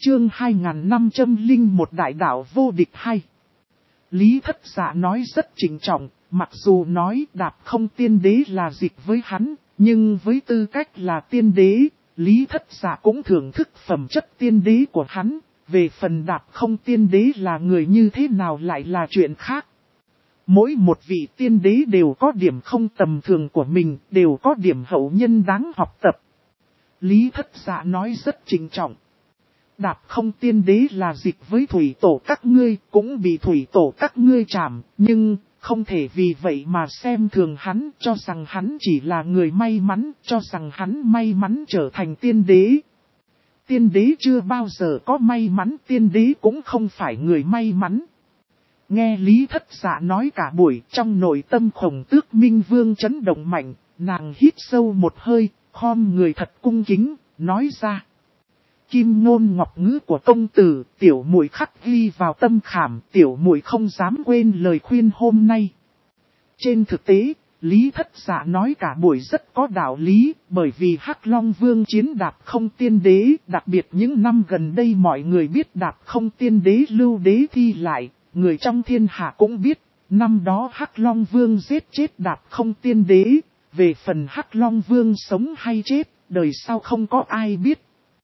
Chương 2501 đại đạo vô địch hay. Lý Thất Dạ nói rất trịnh trọng, mặc dù nói Đạp Không Tiên Đế là dịch với hắn, nhưng với tư cách là tiên đế, Lý Thất Dạ cũng thưởng thức phẩm chất tiên đế của hắn. Về phần Đạp Không Tiên Đế là người như thế nào lại là chuyện khác. Mỗi một vị tiên đế đều có điểm không tầm thường của mình, đều có điểm hậu nhân đáng học tập. Lý Thất Dạ nói rất trịnh trọng. Đạp Không Tiên Đế là dịch với thủy tổ các ngươi, cũng bị thủy tổ các ngươi trảm, nhưng không thể vì vậy mà xem thường hắn, cho rằng hắn chỉ là người may mắn, cho rằng hắn may mắn trở thành tiên đế. Tiên đế chưa bao giờ có may mắn, tiên đế cũng không phải người may mắn. Nghe Lý Thất Dạ nói cả buổi, trong nội tâm Khổng Tước Minh Vương chấn động mạnh, nàng hít sâu một hơi, khom người thật cung kính, nói ra. Kim ngôn ngọc ngữ của công tử, tiểu muội khắc ghi vào tâm khảm, tiểu muội không dám quên lời khuyên hôm nay. Trên thực tế, Lý Thất Dạ nói cả buổi rất có đạo lý, bởi vì Hắc Long Vương chiến Đạp Không Tiên Đế, đặc biệt những năm gần đây mọi người biết Đạp Không Tiên Đế lưu đế thi lại, người trong thiên hạ cũng biết, năm đó Hắc Long Vương giết chết Đạp Không Tiên Đế, về phần Hắc Long Vương sống hay chết, đời sau không có ai biết.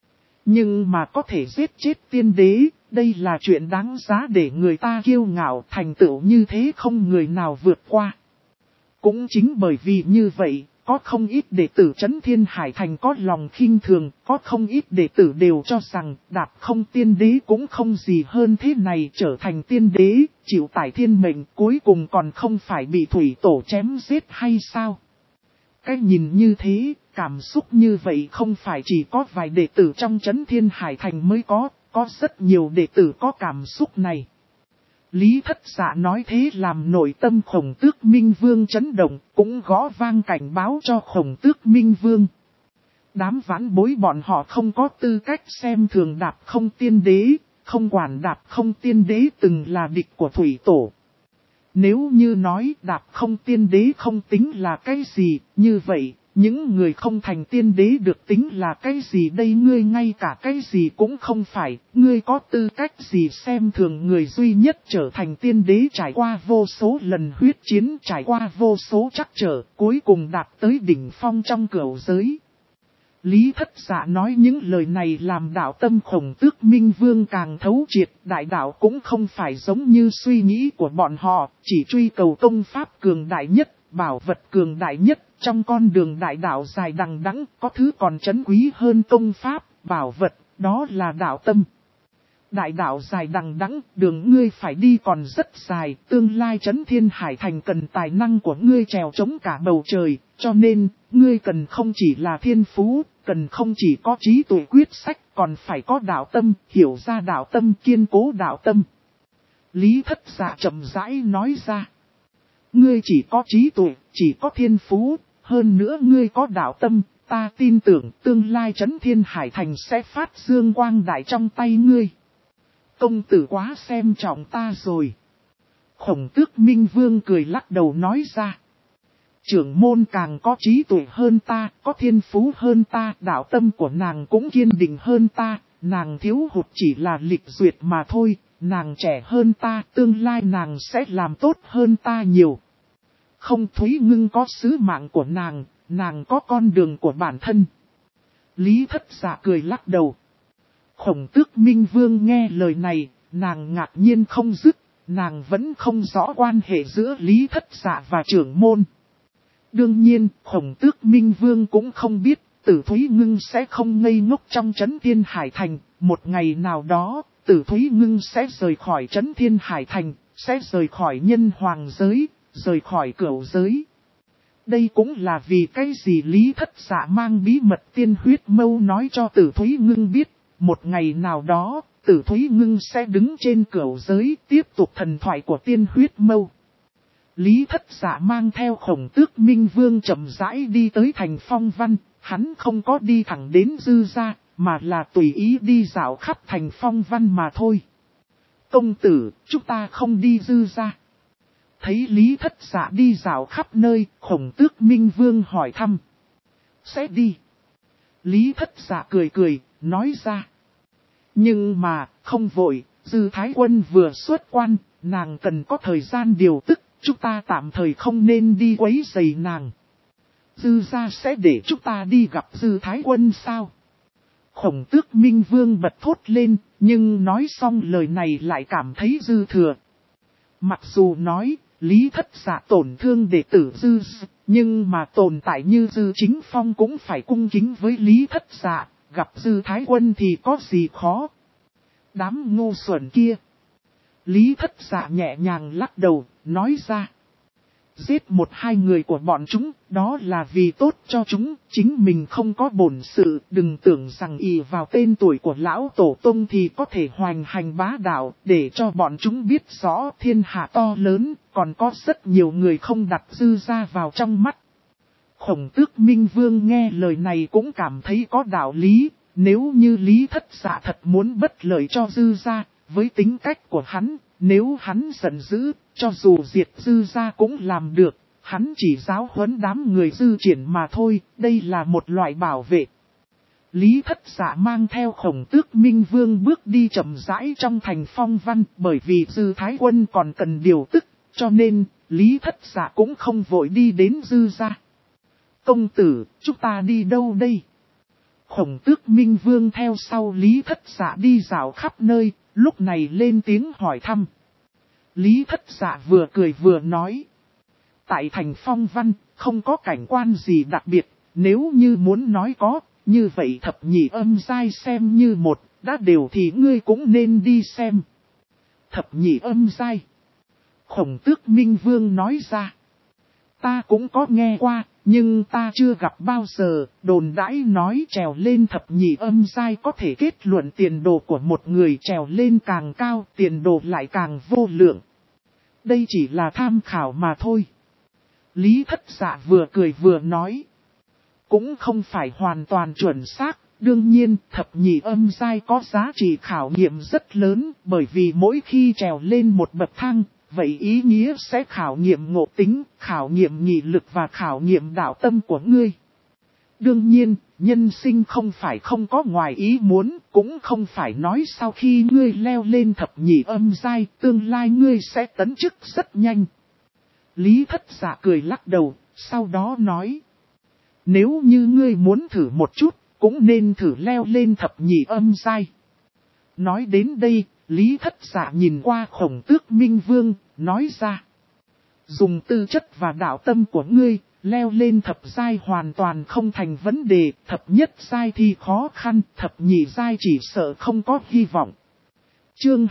Nhưng mà có thể giết chết tiên đế, đây là chuyện đáng giá để người ta kiêu ngạo, thành tựu như thế không người nào vượt qua. Cũng chính bởi vì như vậy, có không ít đệ tử Trấn Thiên Hải Thành có lòng khinh thường, có không ít đệ tử đều cho rằng Đạp Không Tiên Đế cũng không gì hơn thế này, trở thành tiên đế, chịu tải thiên mệnh, cuối cùng còn không phải bị thủy tổ chém giết hay sao? Cái nhìn như thế, cảm xúc như vậy không phải chỉ có vài đệ tử trong Trấn Thiên Hải Thành mới có rất nhiều đệ tử có cảm xúc này. Lý Thất Dạ nói thế làm nội tâm Khổng Tước Minh Vương chấn động, cũng gõ vang cảnh báo cho Khổng Tước Minh Vương. Đám vãn bối bọn họ không có tư cách xem thường Đạp Không Tiên Đế, không quản Đạp Không Tiên Đế từng là địch của thủy tổ. Nếu như nói Đạp Không Tiên Đế không tính là cái gì, như vậy, những người không thành tiên đế được tính là cái gì đây? Ngươi ngay cả cái gì cũng không phải, ngươi có tư cách gì xem thường người duy nhất trở thành tiên đế, trải qua vô số lần huyết chiến, trải qua vô số trắc trở, cuối cùng đạt tới đỉnh phong trong cửu giới. Lý Thất Dạ nói những lời này làm đạo tâm Khổng Tước Minh Vương càng thấu triệt, đại đạo cũng không phải giống như suy nghĩ của bọn họ, chỉ truy cầu công pháp cường đại nhất, bảo vật cường đại nhất, trong con đường đại đạo dài đằng đẵng, có thứ còn trấn quý hơn công pháp, bảo vật, đó là đạo tâm. Đại đạo dài đằng đẵng, đường ngươi phải đi còn rất dài, tương lai Trấn Thiên Hải Thành cần tài năng của ngươi trèo chống cả bầu trời, cho nên, ngươi cần không chỉ là thiên phú, cần không chỉ có trí tuệ quyết sách, còn phải có đạo tâm, hiểu ra đạo tâm, kiên cố đạo tâm. Lý Thất Dạ chậm rãi nói ra, ngươi chỉ có trí tuệ, chỉ có thiên phú, hơn nữa ngươi có đạo tâm, ta tin tưởng tương lai Trấn Thiên Hải Thành sẽ phát dương quang đại trong tay ngươi. Công tử quá xem trọng ta rồi. Khổng Tước Minh Vương cười lắc đầu nói ra. Trưởng môn càng có trí tuệ hơn ta, có thiên phú hơn ta, đạo tâm của nàng cũng kiên định hơn ta, nàng thiếu hụt chỉ là lịch duyệt mà thôi, nàng trẻ hơn ta, tương lai nàng sẽ làm tốt hơn ta nhiều. Không, Thúy Ngưng có sứ mạng của nàng có con đường của bản thân. Lý Thất Dạ cười lắc đầu. Khổng Tước Minh Vương nghe lời này, nàng ngạc nhiên không dứt, nàng vẫn không rõ quan hệ giữa Lý Thất Dạ và trưởng môn. Đương nhiên, Khổng Tước Minh Vương cũng không biết, Tử Thúy Ngưng sẽ không ngây ngốc trong Trấn Thiên Hải Thành, một ngày nào đó, Tử Thúy Ngưng sẽ rời khỏi Trấn Thiên Hải Thành, sẽ rời khỏi nhân hoàng giới, rời khỏi cửu giới. Đây cũng là vì cái gì Lý Thất Dạ mang bí mật tiên huyết mâu nói cho Tử Thúy Ngưng biết. Một ngày nào đó, Tử Thúy Ngưng sẽ đứng trên cửu giới tiếp tục thần thoại của tiên huyết mâu. Lý Thất Dạ mang theo Khổng Tước Minh Vương chậm rãi đi tới thành Phong Văn, hắn không có đi thẳng đến Dư Gia, mà là tùy ý đi dạo khắp thành Phong Văn mà thôi. Công tử, chúng ta không đi Dư Gia. Thấy Lý Thất Dạ đi dạo khắp nơi, Khổng Tước Minh Vương hỏi thăm. Sẽ đi. Lý Thất Dạ cười cười, nói ra. Nhưng mà, không vội, Dư Thái Quân vừa xuất quan, nàng cần có thời gian điều tức, chúng ta tạm thời không nên đi quấy rầy nàng. Dư gia sẽ để chúng ta đi gặp Dư Thái Quân sao? Khổng Tước Minh Vương bật thốt lên, nhưng nói xong lời này lại cảm thấy dư thừa. Mặc dù nói, Lý Thất Dạ tổn thương đệ tử Dư, nhưng mà tồn tại như Dư Chính Phong cũng phải cung kính với Lý Thất Dạ, gặp Dư Thái Quân thì có gì khó. Đám ngu xuẩn kia. Lý Thất Dạ nhẹ nhàng lắc đầu, nói ra. Giết 1-2 người của bọn chúng, đó là vì tốt cho chúng, chính mình không có bổn sự, đừng tưởng rằng ỷ vào tên tuổi của lão tổ tông thì có thể hoành hành bá đạo, để cho bọn chúng biết rõ thiên hạ to lớn, còn có rất nhiều người không đặt Dư gia vào trong mắt. Khổng Tước Minh Vương nghe lời này cũng cảm thấy có đạo lý, nếu như Lý Thất Dạ thật muốn bất lợi cho Dư gia, với tính cách của hắn, nếu hắn giận dữ, cho dù diệt Dư gia cũng làm được, hắn chỉ giáo huấn đám người Dư Triển mà thôi, đây là một loại bảo vệ. Lý Thất Dạ mang theo Khổng Tước Minh Vương bước đi chậm rãi trong thành Phong Văn, bởi vì Dư Thái Quân còn cần điều tức, cho nên Lý Thất Dạ cũng không vội đi đến Dư gia. Công tử, chúng ta đi đâu đây? Khổng Tước Minh Vương theo sau Lý Thất Dạ đi dạo khắp nơi, lúc này lên tiếng hỏi thăm. Lý Thất Dạ vừa cười vừa nói. Tại thành Phong Văn, không có cảnh quan gì đặc biệt, nếu như muốn nói có, như vậy thập nhị âm giai xem như một, đã đều thì ngươi cũng nên đi xem. Thập nhị âm giai. Khổng Tước Minh Vương nói ra. Ta cũng có nghe qua, nhưng ta chưa gặp bao giờ, đồn đãi nói trèo lên thập nhị âm giai có thể kết luận tiền đồ của một người, trèo lên càng cao, tiền đồ lại càng vô lượng. Đây chỉ là tham khảo mà thôi. Lý Thất Dạ vừa cười vừa nói. Cũng không phải hoàn toàn chuẩn xác, đương nhiên thập nhị âm giai có giá trị khảo nghiệm rất lớn, bởi vì mỗi khi trèo lên một bậc thang, vậy ý nghĩa sẽ khảo nghiệm ngộ tính, khảo nghiệm nghị lực và khảo nghiệm đạo tâm của ngươi. Đương nhiên, nhân sinh không phải không có ngoài ý muốn, cũng không phải nói sau khi ngươi leo lên thập nhị âm giai, tương lai ngươi sẽ tấn chức rất nhanh. Lý Thất Dạ cười lắc đầu, sau đó nói. Nếu như ngươi muốn thử một chút, cũng nên thử leo lên thập nhị âm giai. Nói đến đây, Lý Thất Dạ nhìn qua Khổng Tước Minh Vương, nói ra. Dùng tư chất và đạo tâm của ngươi, leo lên thập giai hoàn toàn không thành vấn đề, thập nhất giai thì khó khăn, thập nhị giai chỉ sợ không có hy vọng. Chương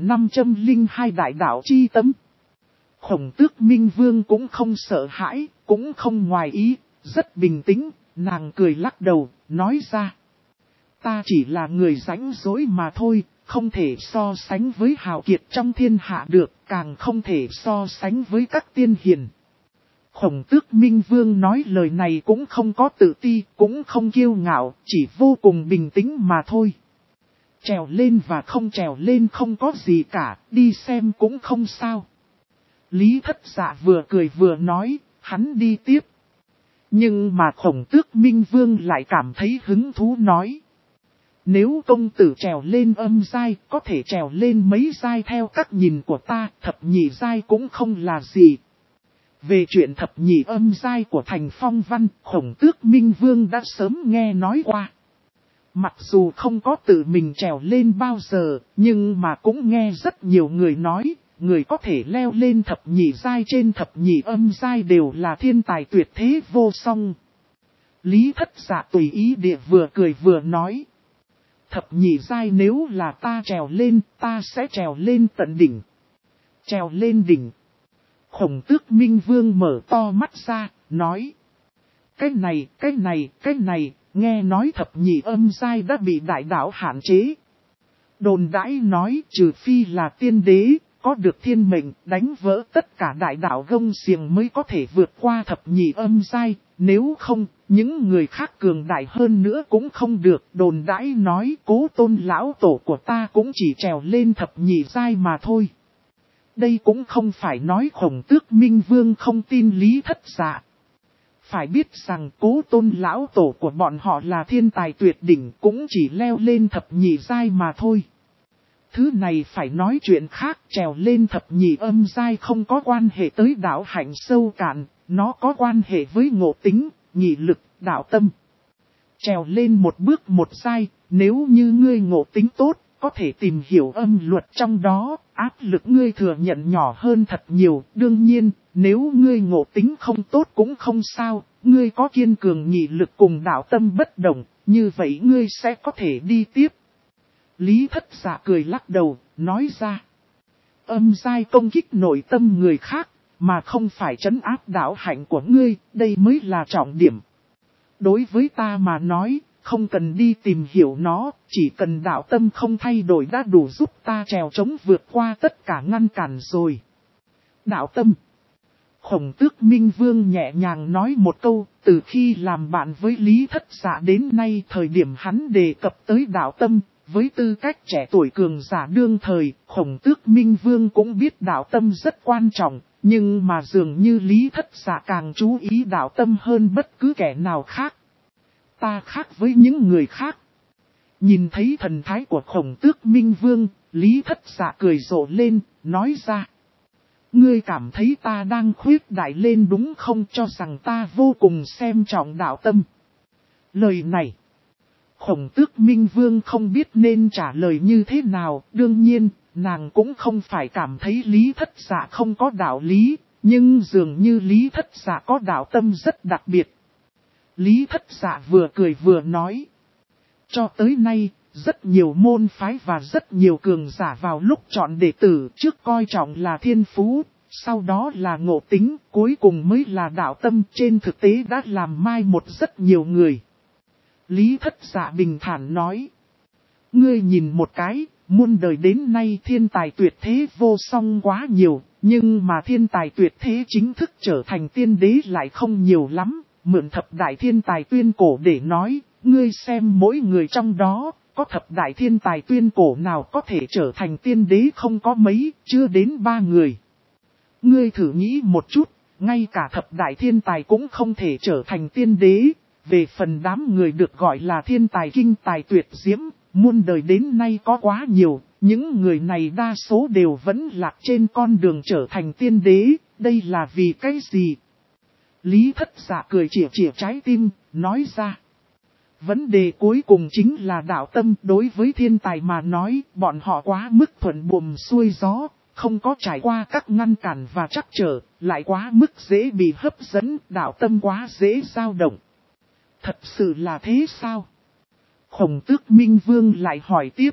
2502 Đại Đạo Chi Tâm. Khổng Tước Minh Vương cũng không sợ hãi, cũng không ngoài ý, rất bình tĩnh, nàng cười lắc đầu, nói ra. Ta chỉ là người rảnh rỗi mà thôi, không thể so sánh với hào kiệt trong thiên hạ được, càng không thể so sánh với các tiên hiền. Khổng Tước Minh Vương nói lời này cũng không có tự ti, cũng không kiêu ngạo, chỉ vô cùng bình tĩnh mà thôi. Trèo lên và không trèo lên không có gì cả, đi xem cũng không sao. Lý Thất Dạ vừa cười vừa nói, hắn đi tiếp. Nhưng mà Khổng Tước Minh Vương lại cảm thấy hứng thú nói. Nếu công tử trèo lên âm giai, có thể trèo lên mấy giai theo cách nhìn của ta, thập nhị giai cũng không là gì. Về chuyện thập nhị âm giai của thành Phong Văn, Khổng Tước Minh Vương đã sớm nghe nói qua. Mặc dù không có tự mình trèo lên bao giờ, nhưng mà cũng nghe rất nhiều người nói, người có thể leo lên thập nhị giai trên thập nhị âm giai đều là thiên tài tuyệt thế vô song. Lý Thất Dạ tùy ý địa vừa cười vừa nói. Thập nhị giai nếu là ta trèo lên, ta sẽ trèo lên tận đỉnh. Trèo lên đỉnh. Khổng Tước Minh Vương mở to mắt ra, nói. Cái này, nghe nói thập nhị âm giai đã bị đại đạo hạn chế. Đồn đãi nói trừ phi là tiên đế, có được thiên mệnh, đánh vỡ tất cả đại đạo gông xiềng mới có thể vượt qua thập nhị âm giai, nếu không, những người khác cường đại hơn nữa cũng không được. Đồn đãi nói Cố Tôn lão tổ của ta cũng chỉ trèo lên thập nhị giai mà thôi. Đây cũng không phải nói Khổng Tước Minh Vương không tin Lý Thất Dạ. Phải biết rằng Cố Tôn lão tổ của bọn họ là thiên tài tuyệt đỉnh, cũng chỉ leo lên thập nhị giai mà thôi. Thứ này phải nói chuyện khác, trèo lên thập nhị âm giai không có quan hệ tới đạo hạnh sâu cạn, nó có quan hệ với ngộ tính, nhị lực, đạo tâm. Trèo lên một bước một giai, nếu như ngươi ngộ tính tốt, có thể tìm hiểu âm luật trong đó, áp lực ngươi thừa nhận nhỏ hơn thật nhiều. Đương nhiên, nếu ngươi ngộ tính không tốt cũng không sao, ngươi có kiên cường nhị lực cùng đạo tâm bất động, như vậy ngươi sẽ có thể đi tiếp. Lý Thất Dạ cười lắc đầu, nói ra. Âm giai công kích nội tâm người khác, mà không phải trấn áp đạo hạnh của ngươi, đây mới là trọng điểm. Đối với ta mà nói, không cần đi tìm hiểu nó, chỉ cần đạo tâm không thay đổi đã đủ giúp ta trèo trống vượt qua tất cả ngăn cản rồi. Đạo tâm. Khổng Tước Minh Vương nhẹ nhàng nói một câu, từ khi làm bạn với Lý Thất Dạ đến nay thời điểm hắn đề cập tới đạo tâm, với tư cách trẻ tuổi cường giả đương thời, Khổng Tước Minh Vương cũng biết đạo tâm rất quan trọng, nhưng mà dường như Lý Thất Dạ càng chú ý đạo tâm hơn bất cứ kẻ nào khác. Ta khác với những người khác. Nhìn thấy thần thái của Khổng Tước Minh Vương, Lý Thất Dạ cười rộ lên, nói ra. Ngươi cảm thấy ta đang khuyết đại lên đúng không, cho rằng ta vô cùng xem trọng đạo tâm. Lời này, Khổng Tước Minh Vương không biết nên trả lời như thế nào, đương nhiên, nàng cũng không phải cảm thấy Lý Thất Dạ không có đạo lý, nhưng dường như Lý Thất Dạ có đạo tâm rất đặc biệt. Lý Thất Dạ vừa cười vừa nói. Cho tới nay, rất nhiều môn phái và rất nhiều cường giả vào lúc chọn đệ tử trước coi trọng là thiên phú, sau đó là ngộ tính, cuối cùng mới là đạo tâm, trên thực tế đã làm mai một rất nhiều người. Lý Thất Dạ bình thản nói. Ngươi nhìn một cái, muôn đời đến nay thiên tài tuyệt thế vô song quá nhiều, nhưng mà thiên tài tuyệt thế chính thức trở thành tiên đế lại không nhiều lắm. Mượn thập đại thiên tài tuyên cổ để nói, ngươi xem mỗi người trong đó, có thập đại thiên tài tuyên cổ nào có thể trở thành tiên đế không có mấy, chưa đến 3 người. Ngươi thử nghĩ một chút, ngay cả thập đại thiên tài cũng không thể trở thành tiên đế, về phần đám người được gọi là thiên tài kinh tài tuyệt diễm, muôn đời đến nay có quá nhiều, những người này đa số đều vẫn lạc trên con đường trở thành tiên đế, đây là vì cái gì? Lý Thất Dạ cười chĩa chĩa trái tim, nói ra. Vấn đề cuối cùng chính là đạo tâm. Đối với thiên tài mà nói, bọn họ quá mức thuận buồm xuôi gió, không có trải qua các ngăn cản và trắc trở, lại quá mức dễ bị hấp dẫn, đạo tâm quá dễ dao động. Thật sự là thế sao? Khổng Tước Minh Vương lại hỏi tiếp.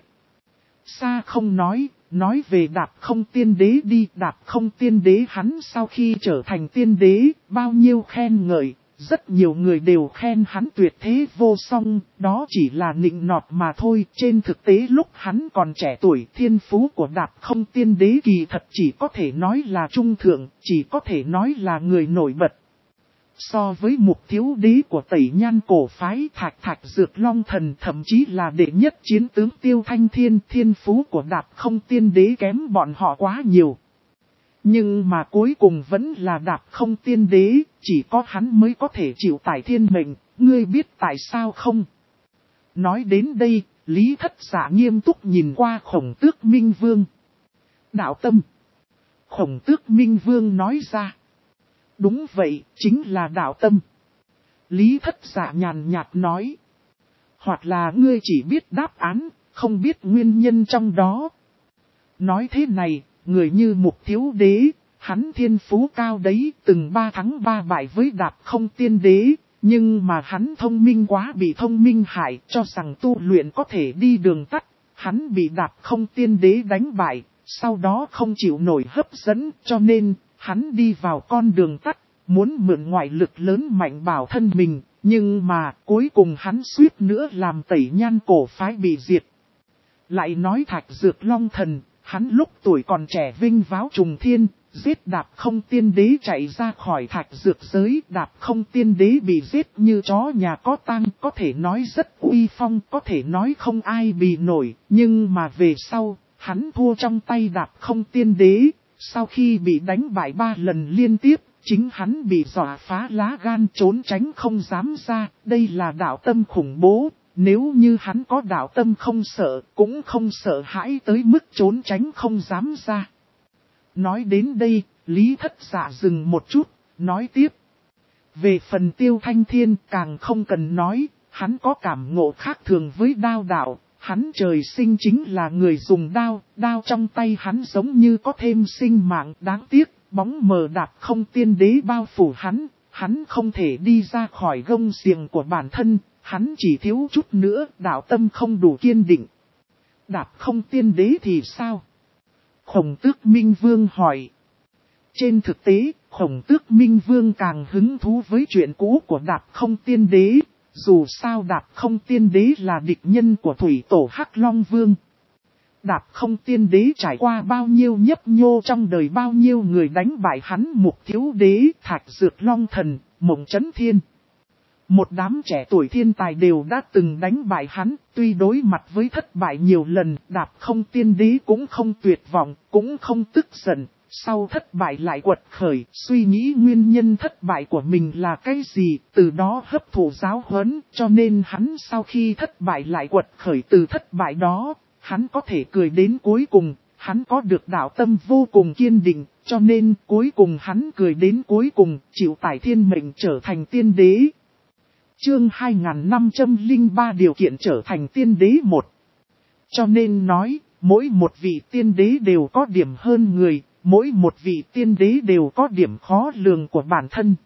Xa không nói về Đạp Không tiên đế đi. Đạp Không tiên đế hắn sau khi trở thành tiên đế, bao nhiêu khen ngợi, rất nhiều người đều khen hắn tuyệt thế vô song, đó chỉ là nịnh nọt mà thôi. Trên thực tế lúc hắn còn trẻ tuổi, thiên phú của Đạp Không tiên đế kỳ thật chỉ có thể nói là trung thượng, chỉ có thể nói là người nổi bật. So với Mục Thiếu đế của Tẩy Nhan cổ phái Thạch Dược Long Thần, thậm chí là đệ nhất chiến tướng Tiêu Thanh Thiên, thiên phú của Đạp Không tiên đế kém bọn họ quá nhiều. Nhưng mà cuối cùng vẫn là Đạp Không tiên đế, chỉ có hắn mới có thể chịu tải thiên mệnh, ngươi biết tại sao không? Nói đến đây, Lý Thất Dạ nghiêm túc nhìn qua Khổng Tước Minh Vương. Đạo tâm. Khổng Tước Minh Vương nói ra. Đúng vậy, chính là đạo tâm. Lý Thất Dạ nhàn nhạt nói. Hoặc là ngươi chỉ biết đáp án, không biết nguyên nhân trong đó. Nói thế này, người như Mục Thiếu đế, hắn thiên phú cao đấy, từng 3 thắng 3 bại với Đạp Không tiên đế. Nhưng mà hắn thông minh quá, bị thông minh hại, cho rằng tu luyện có thể đi đường tắt. Hắn bị Đạp Không tiên đế đánh bại, sau đó không chịu nổi hấp dẫn, cho nên hắn đi vào con đường tắt, muốn mượn ngoại lực lớn mạnh bảo thân mình, nhưng mà cuối cùng hắn suýt nữa làm Tẩy Nhan cổ phái bị diệt. Lại nói Thạch Dược Long Thần, hắn lúc tuổi còn trẻ vinh váo trùng thiên, giết Đạp Không tiên đế chạy ra khỏi Thạch Dược giới. Đạp Không tiên đế bị giết như chó nhà có tang, có thể nói rất uy phong, có thể nói không ai bì nổi, nhưng mà về sau, hắn thua trong tay Đạp Không tiên đế. Sau khi bị đánh bại 3 lần liên tiếp, Chính hắn bị dọa phá lá gan trốn tránh không dám ra, đây là đạo tâm khủng bố. Nếu như hắn có đạo tâm không sợ, cũng không sợ hãi tới mức trốn tránh không dám ra. Nói đến đây, Lý Thất Dạ dừng một chút, nói tiếp. Về phần Tiêu Thanh Thiên càng không cần nói, hắn có cảm ngộ khác thường với đao đạo. Hắn trời sinh chính là người dùng đao, đao trong tay hắn giống như có thêm sinh mạng. Đáng tiếc, bóng mờ đạp không tiên đế bao phủ hắn không thể đi ra khỏi gông xiềng của bản thân, hắn chỉ thiếu chút nữa, đạo tâm không đủ kiên định. Đạp không tiên đế thì sao? Khổng Tước Minh Vương hỏi. Trên thực tế, Khổng Tước Minh Vương càng hứng thú với chuyện cũ của đạp không tiên đế. Dù sao đạp không tiên đế là địch nhân của thủy tổ Hắc Long Vương. Đạp không tiên đế trải qua bao nhiêu nhấp nhô trong đời bao nhiêu người đánh bại hắn, Mục Thiếu Đế, Thạch Dược Long Thần, Mộng Chấn Thiên. Một đám trẻ tuổi thiên tài đều đã từng đánh bại hắn, tuy đối mặt với thất bại nhiều lần, đạp không tiên đế cũng không tuyệt vọng, cũng không tức giận. Sau thất bại lại quật khởi, suy nghĩ nguyên nhân thất bại của mình là cái gì, từ đó hấp thụ giáo huấn, cho nên hắn sau khi thất bại lại quật khởi từ thất bại đó, hắn có thể cười đến cuối cùng, hắn có được đạo tâm vô cùng kiên định, cho nên cuối cùng hắn cười đến cuối cùng, chịu tải thiên mệnh trở thành tiên đế. Chương 2503 điều kiện trở thành tiên đế 1. Cho nên nói, mỗi một vị tiên đế đều có điểm hơn người. Mỗi một vị tiên đế đều có điểm khó lường của bản thân.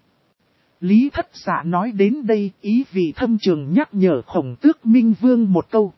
Lý Thất Dạ nói đến đây, ý vị thâm trường nhắc nhở Khổng Tước Minh Vương một câu.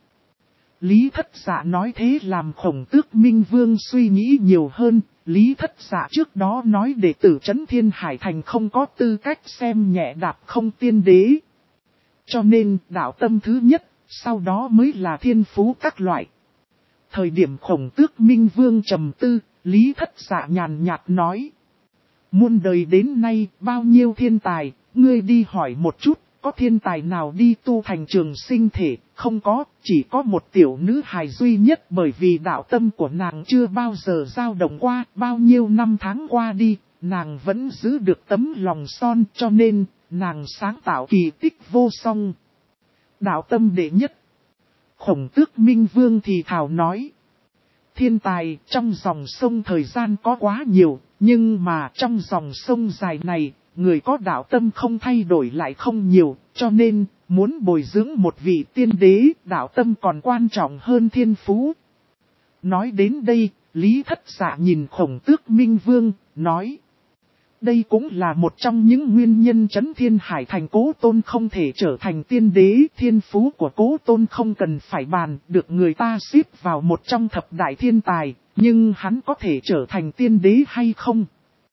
Lý Thất Dạ nói thế làm Khổng Tước Minh Vương suy nghĩ nhiều hơn. Lý Thất Dạ trước đó nói đệ tử Trấn Thiên Hải Thành không có tư cách xem nhẹ đạp không tiên đế. Cho nên đạo tâm thứ nhất, sau đó mới là thiên phú các loại. Thời điểm Khổng Tước Minh Vương trầm tư, Lý Thất Dạ nhàn nhạt nói. Muôn đời đến nay, bao nhiêu thiên tài, ngươi đi hỏi một chút, có thiên tài nào đi tu thành trường sinh thể, không có, chỉ có một tiểu nữ hài duy nhất bởi vì đạo tâm của nàng chưa bao giờ dao động qua, bao nhiêu năm tháng qua đi, nàng vẫn giữ được tấm lòng son cho nên, nàng sáng tạo kỳ tích vô song. Đạo tâm đệ nhất. Khổng Tước Minh Vương thì thào nói. Thiên tài trong dòng sông thời gian có quá nhiều, nhưng mà trong dòng sông dài này, người có đạo tâm không thay đổi lại không nhiều, cho nên muốn bồi dưỡng một vị tiên đế, đạo tâm còn quan trọng hơn thiên phú. Nói đến đây, Lý Thất Dạ nhìn Khổng Tước Minh Vương, nói. Đây cũng là một trong những nguyên nhân Trấn Thiên Hải Thành Cố Tôn không thể trở thành tiên đế. Thiên phú của Cố Tôn không cần phải bàn, được người ta xếp vào một trong thập đại thiên tài, nhưng hắn có thể trở thành tiên đế hay không?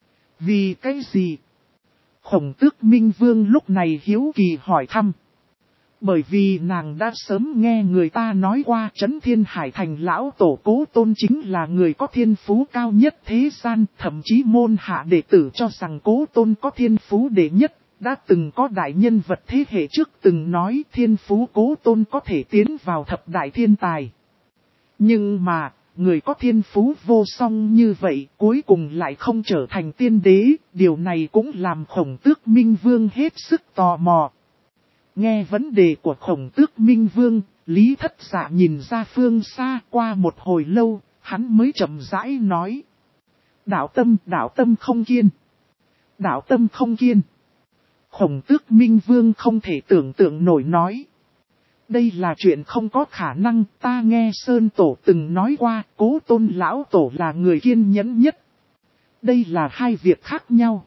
Vì cái gì? Khổng Tước Minh Vương lúc này hiếu kỳ hỏi thăm. Bởi vì nàng đã sớm nghe người ta nói qua Trấn Thiên Hải Thành lão tổ Cố Tôn chính là người có thiên phú cao nhất thế gian, thậm chí môn hạ đệ tử cho rằng Cố Tôn có thiên phú đệ nhất, đã từng có đại nhân vật thế hệ trước từng nói thiên phú Cố Tôn có thể tiến vào thập đại thiên tài. Nhưng mà, người có thiên phú vô song như vậy cuối cùng lại không trở thành tiên đế, điều này cũng làm Khổng Tước Minh Vương hết sức tò mò. Nghe vấn đề của Khổng Tước Minh Vương, Lý Thất Dạ nhìn ra phương xa qua một hồi lâu, hắn mới chậm rãi nói. Đạo tâm không kiên. Đạo tâm không kiên. Khổng Tước Minh Vương không thể tưởng tượng nổi nói. Đây là chuyện không có khả năng, ta nghe Sơn Tổ từng nói qua, Cố Tôn lão tổ là người kiên nhẫn nhất. Đây là hai việc khác nhau.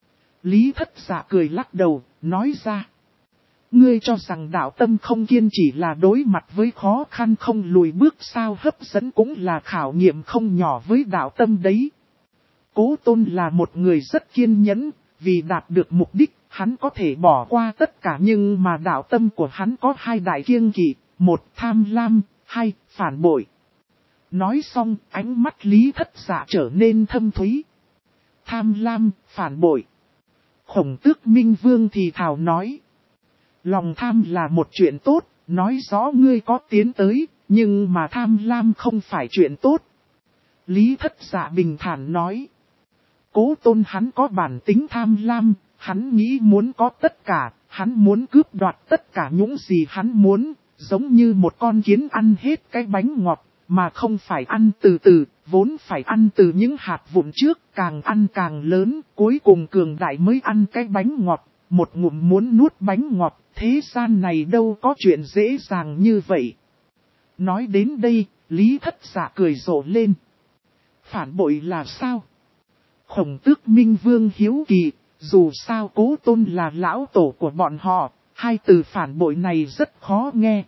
Lý Thất Dạ cười lắc đầu, nói ra. Ngươi cho rằng đạo tâm không kiên chỉ là đối mặt với khó khăn không lùi bước sao, hấp dẫn cũng là khảo nghiệm không nhỏ với đạo tâm đấy. Cố Tôn là một người rất kiên nhẫn, vì đạt được mục đích, hắn có thể bỏ qua tất cả nhưng mà đạo tâm của hắn có hai đại kiêng kỵ, một tham lam, hai phản bội. Nói xong, ánh mắt Lý Thất Dạ trở nên thâm thúy. Tham lam, phản bội. Khổng Tước Minh Vương thì thào nói. Lòng tham là một chuyện tốt, nói rõ ngươi có tiến tới, nhưng mà tham lam không phải chuyện tốt. Lý Thất Dạ bình thản nói. Cố Tôn hắn có bản tính tham lam, hắn nghĩ muốn có tất cả, hắn muốn cướp đoạt tất cả những gì hắn muốn, giống như một con kiến ăn hết cái bánh ngọt, mà không phải ăn từ từ, vốn phải ăn từ những hạt vụn trước, càng ăn càng lớn, cuối cùng cường đại mới ăn cái bánh ngọt, một ngụm muốn nuốt bánh ngọt, thế gian này đâu có chuyện dễ dàng như vậy. Nói đến đây, Lý Thất Dạ cười rộ lên. Phản bội là sao? Khổng Tước Minh Vương hiếu kỳ, dù sao Cố Tôn là lão tổ của bọn họ, hai từ phản bội này rất khó nghe.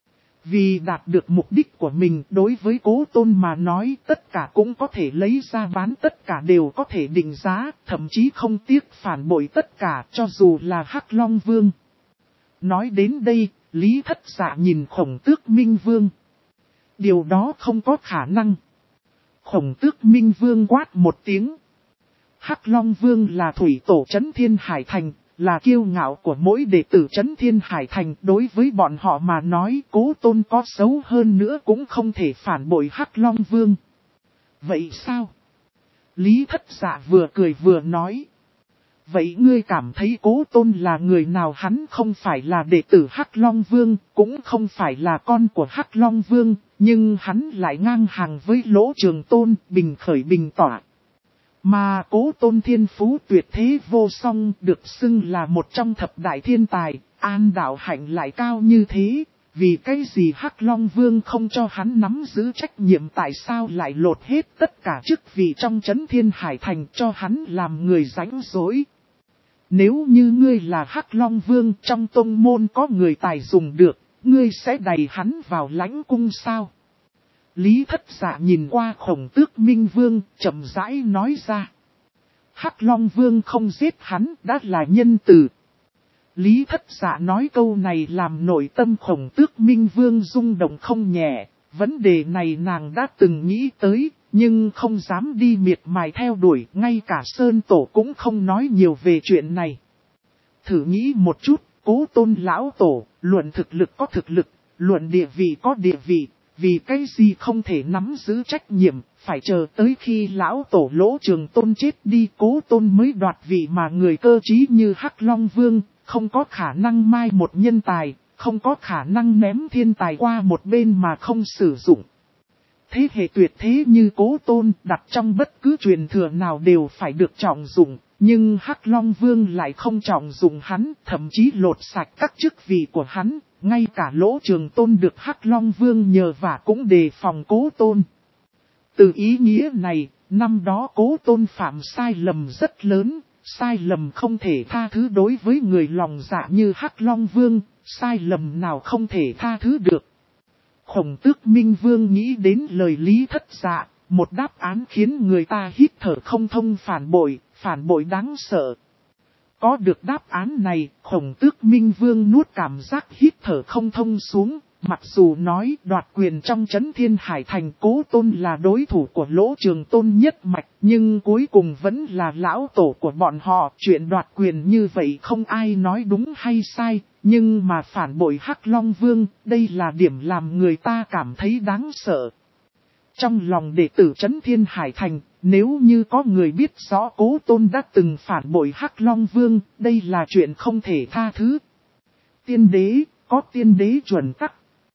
Vì đạt được mục đích của mình, đối với Cố Tôn mà nói tất cả cũng có thể lấy ra bán, tất cả đều có thể định giá, thậm chí không tiếc phản bội tất cả cho dù là Hắc Long Vương. Nói đến đây, Lý Thất Dạ nhìn Khổng Tước Minh Vương. Điều đó không có khả năng. Khổng Tước Minh Vương quát một tiếng. Hắc Long Vương là thủy tổ Trấn Thiên Hải Thành, là kiêu ngạo của mỗi đệ tử Trấn Thiên Hải Thành. Đối với bọn họ mà nói Cố Tôn có xấu hơn nữa cũng không thể phản bội Hắc Long Vương. Vậy sao? Lý Thất Dạ vừa cười vừa nói. Vậy ngươi cảm thấy Cố Tôn là người nào? Hắn không phải là đệ tử Hắc Long Vương, cũng không phải là con của Hắc Long Vương, nhưng hắn lại ngang hàng với Lỗ Trường Tôn, bình khởi bình tỏa. Mà Cố Tôn thiên phú tuyệt thế vô song, được xưng là một trong thập đại thiên tài, an đạo hạnh lại cao như thế. Vì cái gì Hắc Long Vương không cho hắn nắm giữ trách nhiệm, tại sao lại lột hết tất cả chức vị trong Trấn Thiên Hải Thành cho hắn làm người rảnh rỗi? Nếu như ngươi là Hắc Long Vương, trong tông môn có người tài dùng được, ngươi sẽ đày hắn vào lãnh cung sao? Lý Thất Dạ nhìn qua Khổng Tước Minh Vương, chậm rãi nói ra. Hắc Long Vương không giết hắn đã là nhân từ. Lý Thất Dạ nói câu này làm nội tâm Khổng Tước Minh Vương rung động không nhẹ. Vấn đề này nàng đã từng nghĩ tới, nhưng không dám đi miệt mài theo đuổi, ngay cả Sơn Tổ cũng không nói nhiều về chuyện này. Thử nghĩ một chút, Cố Tôn lão tổ, luận thực lực có thực lực, luận địa vị có địa vị, vì cái gì không thể nắm giữ trách nhiệm, phải chờ tới khi lão tổ Lỗ Trường Tôn chết đi Cố Tôn mới đoạt vị, mà người cơ trí như Hắc Long Vương, không có khả năng mai một nhân tài, không có khả năng ném thiên tài qua một bên mà không sử dụng. Thế hệ tuyệt thế như Cố Tôn đặt trong bất cứ truyền thừa nào đều phải được trọng dụng, nhưng Hắc Long Vương lại không trọng dụng hắn, thậm chí lột sạch các chức vị của hắn, ngay cả Lỗ Trường Tôn được Hắc Long Vương nhờ vả cũng đề phòng Cố Tôn. Từ ý nghĩa này, năm đó Cố Tôn phạm sai lầm rất lớn, sai lầm không thể tha thứ đối với người lòng dạ như Hắc Long Vương, sai lầm nào không thể tha thứ được. Khổng Tước Minh Vương nghĩ đến lời Lý Thất Dạ, một đáp án khiến người ta hít thở không thông. Phản bội đáng sợ. Có được đáp án này, Khổng Tước Minh Vương nuốt cảm giác hít thở không thông xuống. Mặc dù nói đoạt quyền trong Trấn Thiên Hải Thành Cố Tôn là đối thủ của Lỗ Trường Tôn nhất mạch, nhưng cuối cùng vẫn là lão tổ của bọn họ. Chuyện đoạt quyền như vậy không ai nói đúng hay sai, nhưng mà phản bội Hắc Long Vương, đây là điểm làm người ta cảm thấy đáng sợ. Trong lòng đệ tử Trấn Thiên Hải Thành, nếu như có người biết rõ Cố Tôn đã từng phản bội Hắc Long Vương, đây là chuyện không thể tha thứ. Tiên đế, có tiên đế chuẩn tắc.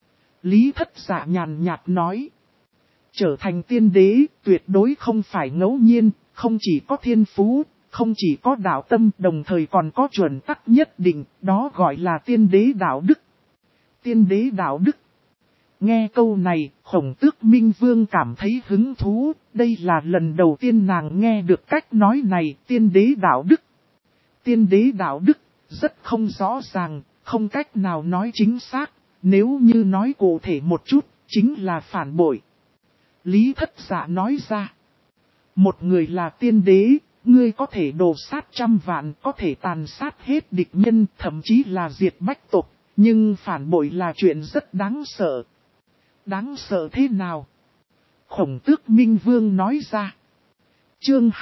Lý Thất Dạ nhàn nhạt nói. Trở thành tiên đế, tuyệt đối không phải ngẫu nhiên, không chỉ có thiên phú, không chỉ có đạo tâm, đồng thời còn có chuẩn tắc nhất định, đó gọi là tiên đế đạo đức. Tiên đế đạo đức. Nghe câu này, Khổng Tước Minh Vương cảm thấy hứng thú, đây là lần đầu tiên nàng nghe được cách nói này, tiên đế đạo đức. Tiên đế đạo đức, rất không rõ ràng, không cách nào nói chính xác, nếu như nói cụ thể một chút, chính là phản bội. Lý Thất Dạ nói ra, một người là tiên đế, ngươi có thể đồ sát trăm vạn, có thể tàn sát hết địch nhân, thậm chí là diệt bách tộc, nhưng phản bội là chuyện rất đáng sợ. Đáng sợ thế nào? Khổng Tước Minh Vương nói ra. Chương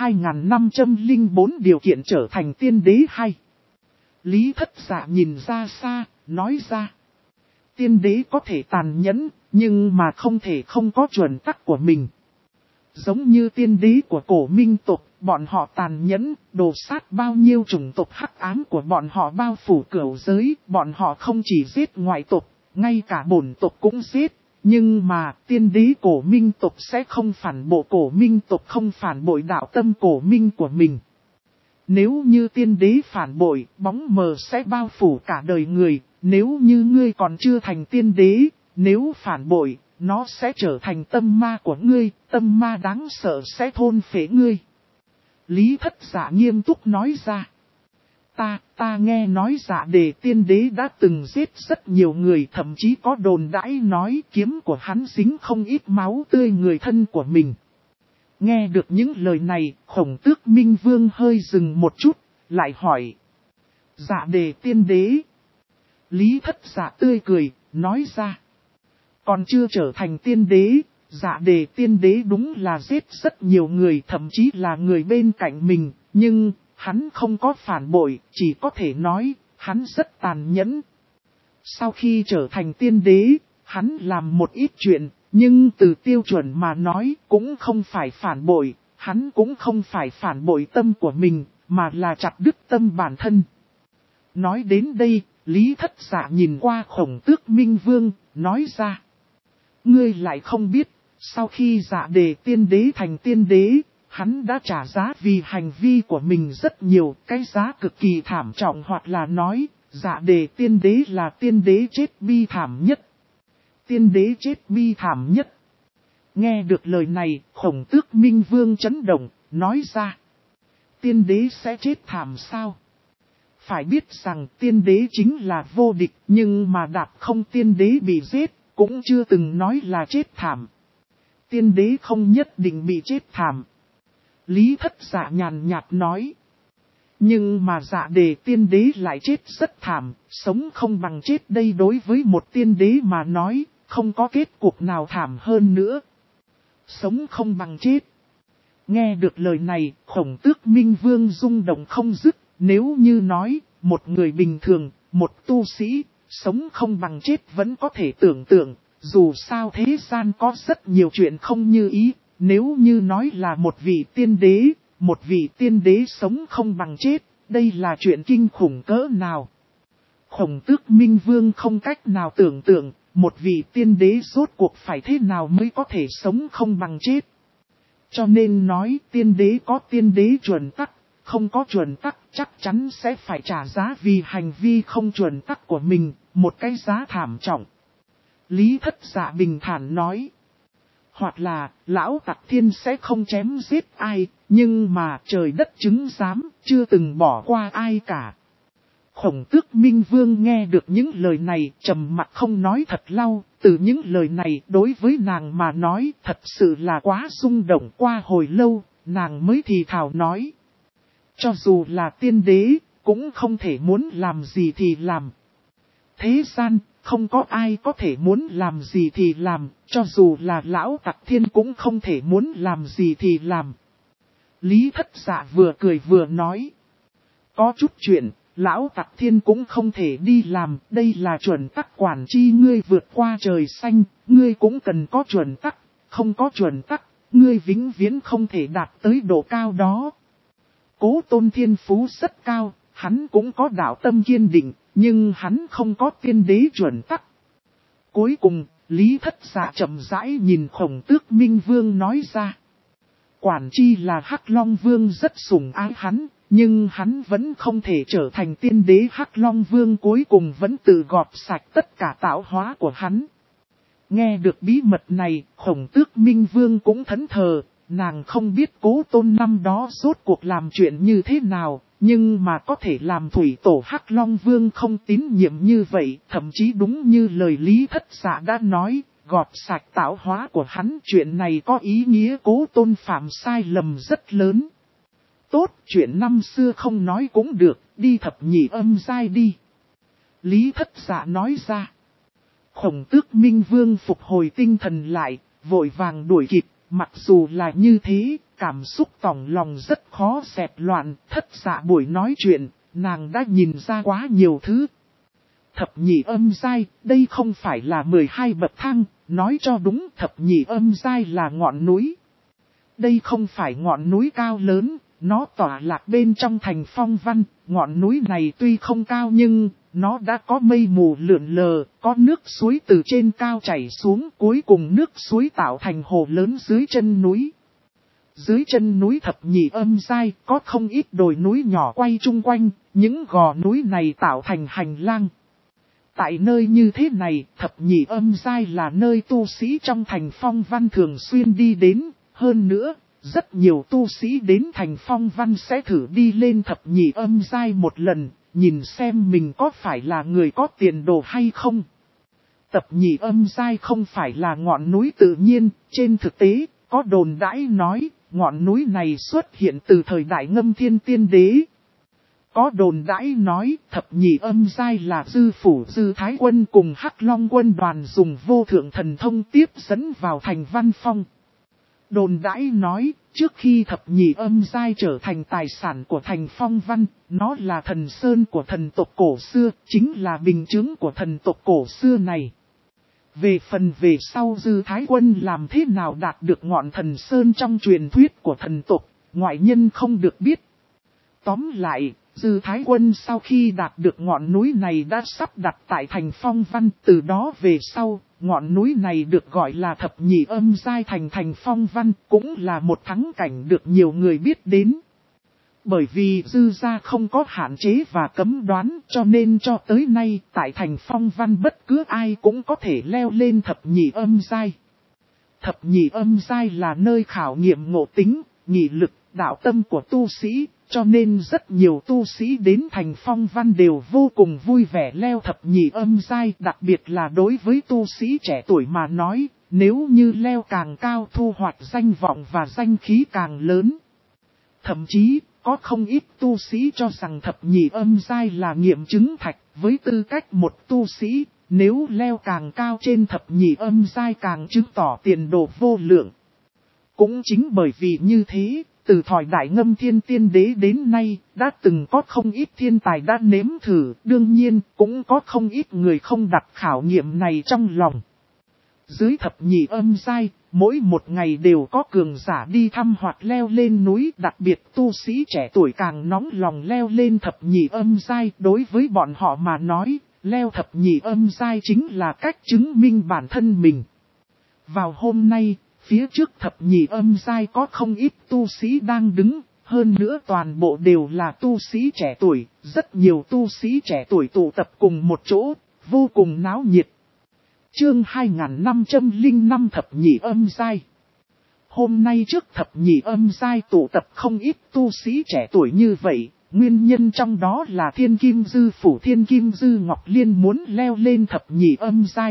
2504 điều kiện trở thành tiên đế hay. Lý Thất Dạ nhìn ra xa, nói ra. Tiên đế có thể tàn nhẫn, nhưng mà không thể không có chuẩn tắc của mình. Giống như tiên đế của cổ minh tộc, bọn họ tàn nhẫn, đồ sát bao nhiêu chủng tộc hắc ám của bọn họ bao phủ cửu giới, bọn họ không chỉ giết ngoại tộc, ngay cả bổn tộc cũng giết. Nhưng mà tiên đế cổ minh tộc sẽ không phản bội cổ minh tộc, không phản bội đạo tâm cổ minh của mình. Nếu như tiên đế phản bội, bóng mờ sẽ bao phủ cả đời người. Nếu như ngươi còn chưa thành tiên đế, nếu phản bội, nó sẽ trở thành tâm ma của ngươi, tâm ma đáng sợ sẽ thôn phệ ngươi. Lý Thất Dạ nghiêm túc nói ra. Ta nghe nói Dạ Đề tiên đế đã từng giết rất nhiều người, thậm chí có đồn đãi nói kiếm của hắn dính không ít máu tươi người thân của mình. Nghe được những lời này, Khổng Tước Minh Vương hơi dừng một chút, lại hỏi. Dạ Đề tiên đế. Lý Thất Dạ tươi cười, nói ra. Còn chưa trở thành tiên đế, Dạ Đề tiên đế đúng là giết rất nhiều người, thậm chí là người bên cạnh mình, nhưng hắn không có phản bội, chỉ có thể nói, hắn rất tàn nhẫn. Sau khi trở thành tiên đế, hắn làm một ít chuyện, nhưng từ tiêu chuẩn mà nói cũng không phải phản bội, hắn cũng không phải phản bội tâm của mình, mà là chặt đứt tâm bản thân. Nói đến đây, Lý Thất Dạ nhìn qua Khổng Tước Minh Vương, nói ra. Ngươi lại không biết, sau khi Dạ Đề tiên đế thành tiên đế, hắn đã trả giá vì hành vi của mình rất nhiều, cái giá cực kỳ thảm trọng, hoặc là nói, Dạ Đề tiên đế là tiên đế chết bi thảm nhất. Tiên đế chết bi thảm nhất. Nghe được lời này, Khổng Tước Minh Vương chấn động, nói ra. Tiên đế sẽ chết thảm sao? Phải biết rằng tiên đế chính là vô địch, nhưng mà Đạp Không tiên đế bị giết, cũng chưa từng nói là chết thảm. Tiên đế không nhất định bị chết thảm. Lý Thất Dạ nhàn nhạt nói. Nhưng mà Dạ Đề tiên đế lại chết rất thảm, sống không bằng chết, đây đối với một tiên đế mà nói, không có kết cục nào thảm hơn nữa. Sống không bằng chết. Nghe được lời này, Khổng Tước Minh Vương rung động không dứt, nếu như nói, một người bình thường, một tu sĩ, sống không bằng chết vẫn có thể tưởng tượng, dù sao thế gian có rất nhiều chuyện không như ý, nếu như nói là một vị tiên đế sống không bằng chết, đây là chuyện kinh khủng cỡ nào. Khổng Tước Minh Vương không cách nào tưởng tượng, một vị tiên đế rốt cuộc phải thế nào mới có thể sống không bằng chết. Cho nên nói tiên đế có tiên đế chuẩn tắc, không có chuẩn tắc chắc chắn sẽ phải trả giá vì hành vi không chuẩn tắc của mình, một cái giá thảm trọng. Lý Thất Dạ bình thản nói. Hoặc là, lão Tặc Thiên sẽ không chém giết ai, nhưng mà trời đất chứng giám, chưa từng bỏ qua ai cả. Khổng Tước Minh Vương nghe được những lời này, trầm mặt không nói thật lâu, từ những lời này đối với nàng mà nói thật sự là quá rung động, qua hồi lâu, nàng mới thì thào nói. Cho dù là tiên đế, cũng không thể muốn làm gì thì làm. Thế gian, không có ai có thể muốn làm gì thì làm, cho dù là lão Tặc Thiên cũng không thể muốn làm gì thì làm. Lý Thất Dạ vừa cười vừa nói. Có chút chuyện, lão Tặc Thiên cũng không thể đi làm, đây là chuẩn tắc quản chi, ngươi vượt qua trời xanh, ngươi cũng cần có chuẩn tắc, không có chuẩn tắc, ngươi vĩnh viễn không thể đạt tới độ cao đó. Cố Tôn thiên phú rất cao, hắn cũng có đạo tâm kiên định, nhưng hắn không có tiên đế chuẩn tắc. Cuối cùng, Lý Thất Dạ chậm rãi nhìn Khổng Tước Minh Vương nói ra. Quản chi là Hắc Long Vương rất sủng ái hắn, nhưng hắn vẫn không thể trở thành tiên đế. Hắc Long Vương cuối cùng vẫn tự gọt sạch tất cả tạo hóa của hắn. Nghe được bí mật này, Khổng Tước Minh Vương cũng thẫn thờ, nàng không biết Cố Tôn năm đó rốt cuộc làm chuyện như thế nào, nhưng mà có thể làm thủy tổ Hắc Long Vương không tín nhiệm như vậy, thậm chí đúng như lời Lý Thất Dạ đã nói, gọt sạch tạo hóa của hắn, chuyện này có ý nghĩa Cố Tôn phạm sai lầm rất lớn. Tốt, chuyện năm xưa không nói cũng được, đi thập nhị âm giai đi. Lý Thất Dạ nói ra. Khổng Tước Minh Vương phục hồi tinh thần lại, vội vàng đuổi kịp, mặc dù là như thế, cảm xúc tỏng lòng rất khó xẹp loạn. Thất Dạ buổi nói chuyện, nàng đã nhìn ra quá nhiều thứ. Thập nhị âm giai, đây không phải là 12 bậc thang, nói cho đúng thập nhị âm giai là ngọn núi. Đây không phải ngọn núi cao lớn, nó tỏa lạc bên trong thành phong văn, ngọn núi này tuy không cao nhưng nó đã có mây mù lượn lờ, có nước suối từ trên cao chảy xuống, cuối cùng nước suối tạo thành hồ lớn dưới chân núi. Dưới chân núi thập nhị âm giai có không ít đồi núi nhỏ quay chung quanh, những gò núi này tạo thành hành lang. Tại nơi như thế này, thập nhị âm giai là nơi tu sĩ trong thành phong văn thường xuyên đi đến, hơn nữa, rất nhiều tu sĩ đến thành phong văn sẽ thử đi lên thập nhị âm giai một lần, nhìn xem mình có phải là người có tiền đồ hay không. Thập nhị âm giai không phải là ngọn núi tự nhiên, trên thực tế, có đồn đãi nói, ngọn núi này xuất hiện từ thời đại Ngâm Thiên Tiên Đế. Có đồn đãi nói thập nhị âm giai là Dư Phủ Dư Thái Quân cùng Hắc Long quân đoàn dùng vô thượng thần thông tiếp dẫn vào thành Văn Phong. Đồn đãi nói trước khi thập nhị âm giai trở thành tài sản của thành Phong Văn, nó là thần sơn của thần tộc cổ xưa, chính là bình chứng của thần tộc cổ xưa này. Về phần về sau Dư Thái Quân làm thế nào đạt được ngọn thần sơn trong truyền thuyết của thần tộc, ngoại nhân không được biết. Tóm lại, Dư Thái Quân sau khi đạt được ngọn núi này đã sắp đặt tại thành Phong Văn, từ đó về sau, ngọn núi này được gọi là thập nhị âm giai thành Phong Văn, cũng là một thắng cảnh được nhiều người biết đến. Bởi vì Dư gia không có hạn chế và cấm đoán, cho nên cho tới nay tại thành Phong Văn bất cứ ai cũng có thể leo lên thập nhị âm giai. Thập nhị âm giai là nơi khảo nghiệm ngộ tính, nghị lực, đạo tâm của tu sĩ, cho nên rất nhiều tu sĩ đến thành Phong Văn đều vô cùng vui vẻ leo thập nhị âm giai, đặc biệt là đối với tu sĩ trẻ tuổi mà nói, nếu như leo càng cao thu hoạch danh vọng và danh khí càng lớn. Thậm chí, có không ít tu sĩ cho rằng thập nhị âm giai là nghiệm chứng thạch, với tư cách một tu sĩ, nếu leo càng cao trên thập nhị âm giai càng chứng tỏ tiền đồ vô lượng. Cũng chính bởi vì như thế, từ thời đại Ngâm Thiên Tiên Đế đến nay, đã từng có không ít thiên tài đã nếm thử, đương nhiên cũng có không ít người không đặt khảo nghiệm này trong lòng. Dưới thập nhị âm giai, mỗi một ngày đều có cường giả đi thăm hoặc leo lên núi, đặc biệt tu sĩ trẻ tuổi càng nóng lòng leo lên thập nhị âm giai. Đối với bọn họ mà nói, leo thập nhị âm giai chính là cách chứng minh bản thân mình. Vào hôm nay, phía trước thập nhị âm giai có không ít tu sĩ đang đứng, hơn nữa toàn bộ đều là tu sĩ trẻ tuổi, rất nhiều tu sĩ trẻ tuổi tụ tập cùng một chỗ, vô cùng náo nhiệt. Chương 2505 thập nhị âm giai. Hôm nay trước thập nhị âm giai tụ tập không ít tu sĩ trẻ tuổi như vậy, nguyên nhân trong đó là Thiên Kim Dư Phủ Thiên Kim Dư Ngọc Liên muốn leo lên thập nhị âm giai.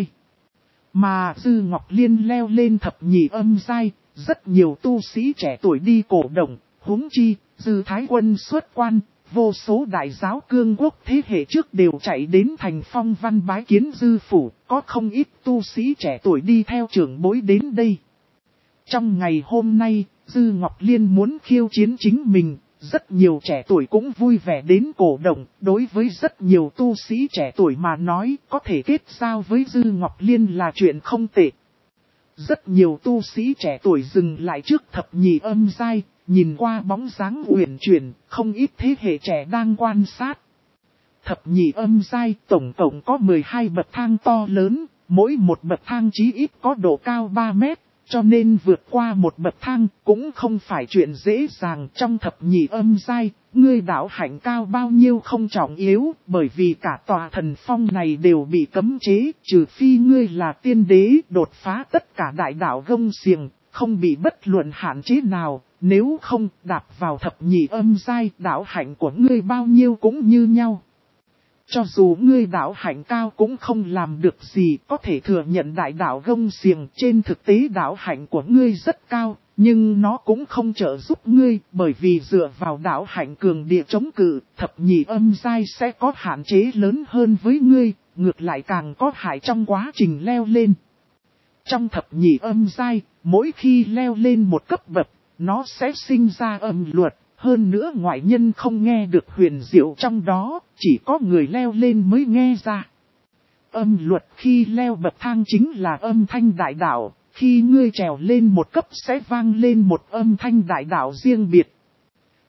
Mà Dư Ngọc Liên leo lên thập nhị âm giai, rất nhiều tu sĩ trẻ tuổi đi cổ động, huống chi, Dư Thái Quân xuất quan, vô số đại giáo cương quốc thế hệ trước đều chạy đến thành Phong Văn bái kiến Dư Phủ, có không ít tu sĩ trẻ tuổi đi theo trưởng bối đến đây. Trong ngày hôm nay, Dư Ngọc Liên muốn khiêu chiến chính mình, rất nhiều trẻ tuổi cũng vui vẻ đến cổ động, đối với rất nhiều tu sĩ trẻ tuổi mà nói có thể kết giao với Dư Ngọc Liên là chuyện không tệ. Rất nhiều tu sĩ trẻ tuổi dừng lại trước thập nhị âm giai, nhìn qua bóng dáng uyển chuyển, không ít thế hệ trẻ đang quan sát. Thập nhị âm giai tổng cộng có 12 bậc thang to lớn, mỗi một bậc thang chí ít có độ cao 3 mét, cho nên vượt qua một bậc thang cũng không phải chuyện dễ dàng. Trong thập nhị âm giai, ngươi đạo hạnh cao bao nhiêu không trọng yếu, bởi vì cả tòa thần phong này đều bị cấm chế, trừ phi ngươi là tiên đế đột phá tất cả đại đạo gông xiềng, không bị bất luận hạn chế nào. Nếu không, đạp vào thập nhị âm giai, đạo hạnh của ngươi bao nhiêu cũng như nhau. Cho dù ngươi đạo hạnh cao cũng không làm được gì, có thể thừa nhận đại đạo gông xiềng. Trên thực tế đạo hạnh của ngươi rất cao, nhưng nó cũng không trợ giúp ngươi, bởi vì dựa vào đạo hạnh cường địa chống cự, thập nhị âm giai sẽ có hạn chế lớn hơn với ngươi, ngược lại càng có hại trong quá trình leo lên. Trong thập nhị âm giai, mỗi khi leo lên một cấp bậc, nó sẽ sinh ra âm luật, hơn nữa ngoại nhân không nghe được huyền diệu trong đó, chỉ có người leo lên mới nghe ra. Âm luật khi leo bậc thang chính là âm thanh đại đạo, khi ngươi trèo lên một cấp sẽ vang lên một âm thanh đại đạo riêng biệt.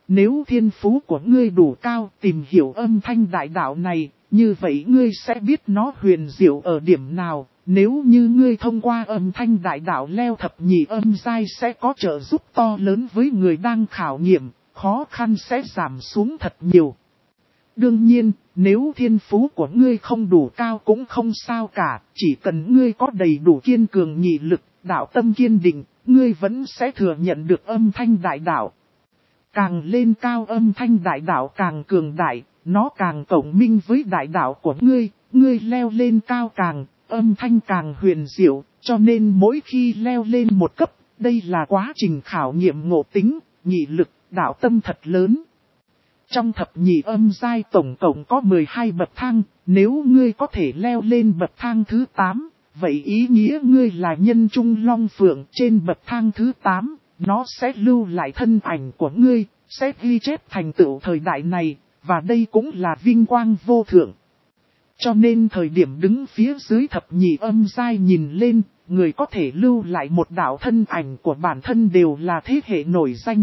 Nếu thiên phú của ngươi đủ cao tìm hiểu âm thanh đại đạo này, như vậy ngươi sẽ biết nó huyền diệu ở điểm nào. Nếu như ngươi thông qua âm thanh đại đạo leo thập nhị âm giai sẽ có trợ giúp to lớn với người đang khảo nghiệm, khó khăn sẽ giảm xuống thật nhiều. Đương nhiên, nếu thiên phú của ngươi không đủ cao cũng không sao cả, chỉ cần ngươi có đầy đủ kiên cường nghị lực, đạo tâm kiên định, ngươi vẫn sẽ thừa nhận được âm thanh đại đạo. Càng lên cao âm thanh đại đạo càng cường đại, nó càng cộng minh với đại đạo của ngươi, ngươi leo lên cao càng, âm thanh càng huyền diệu, cho nên mỗi khi leo lên một cấp, đây là quá trình khảo nghiệm ngộ tính, nghị lực, đạo tâm thật lớn. Trong thập nhị âm giai tổng cộng có 12 bậc thang, nếu ngươi có thể leo lên bậc thang thứ 8, vậy ý nghĩa ngươi là nhân trung long phượng trên bậc thang thứ 8, nó sẽ lưu lại thân ảnh của ngươi, sẽ ghi chép thành tựu thời đại này, và đây cũng là vinh quang vô thượng. Cho nên thời điểm đứng phía dưới thập nhị âm giai nhìn lên, người có thể lưu lại một đạo thân ảnh của bản thân đều là thế hệ nổi danh.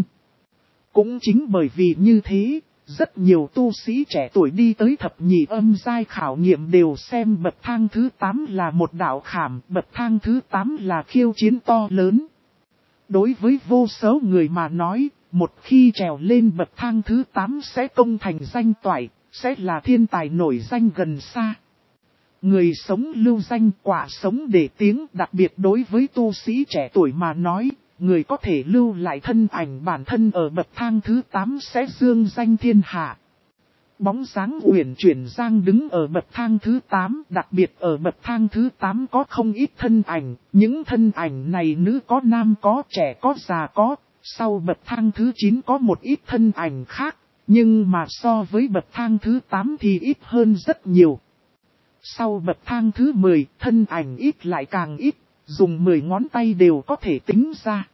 Cũng chính bởi vì như thế, rất nhiều tu sĩ trẻ tuổi đi tới thập nhị âm giai khảo nghiệm đều xem bậc thang thứ 8 là một đạo khảm, bậc thang thứ 8 là khiêu chiến to lớn. Đối với vô số người mà nói, một khi trèo lên bậc thang thứ 8 sẽ công thành danh toại, sẽ là thiên tài nổi danh gần xa. Người sống lưu danh quả sống để tiếng, đặc biệt đối với tu sĩ trẻ tuổi mà nói, người có thể lưu lại thân ảnh bản thân ở bậc thang thứ 8 sẽ dương danh thiên hạ. Bóng dáng uyển chuyển giang đứng ở bậc thang thứ 8, đặc biệt ở bậc thang thứ 8 có không ít thân ảnh, những thân ảnh này nữ có nam có, trẻ có già có, sau bậc thang thứ 9 có một ít thân ảnh khác, nhưng mà so với bậc thang thứ 8 thì ít hơn rất nhiều. Sau bậc thang thứ 10, thân ảnh ít lại càng ít, dùng 10 ngón tay đều có thể tính ra.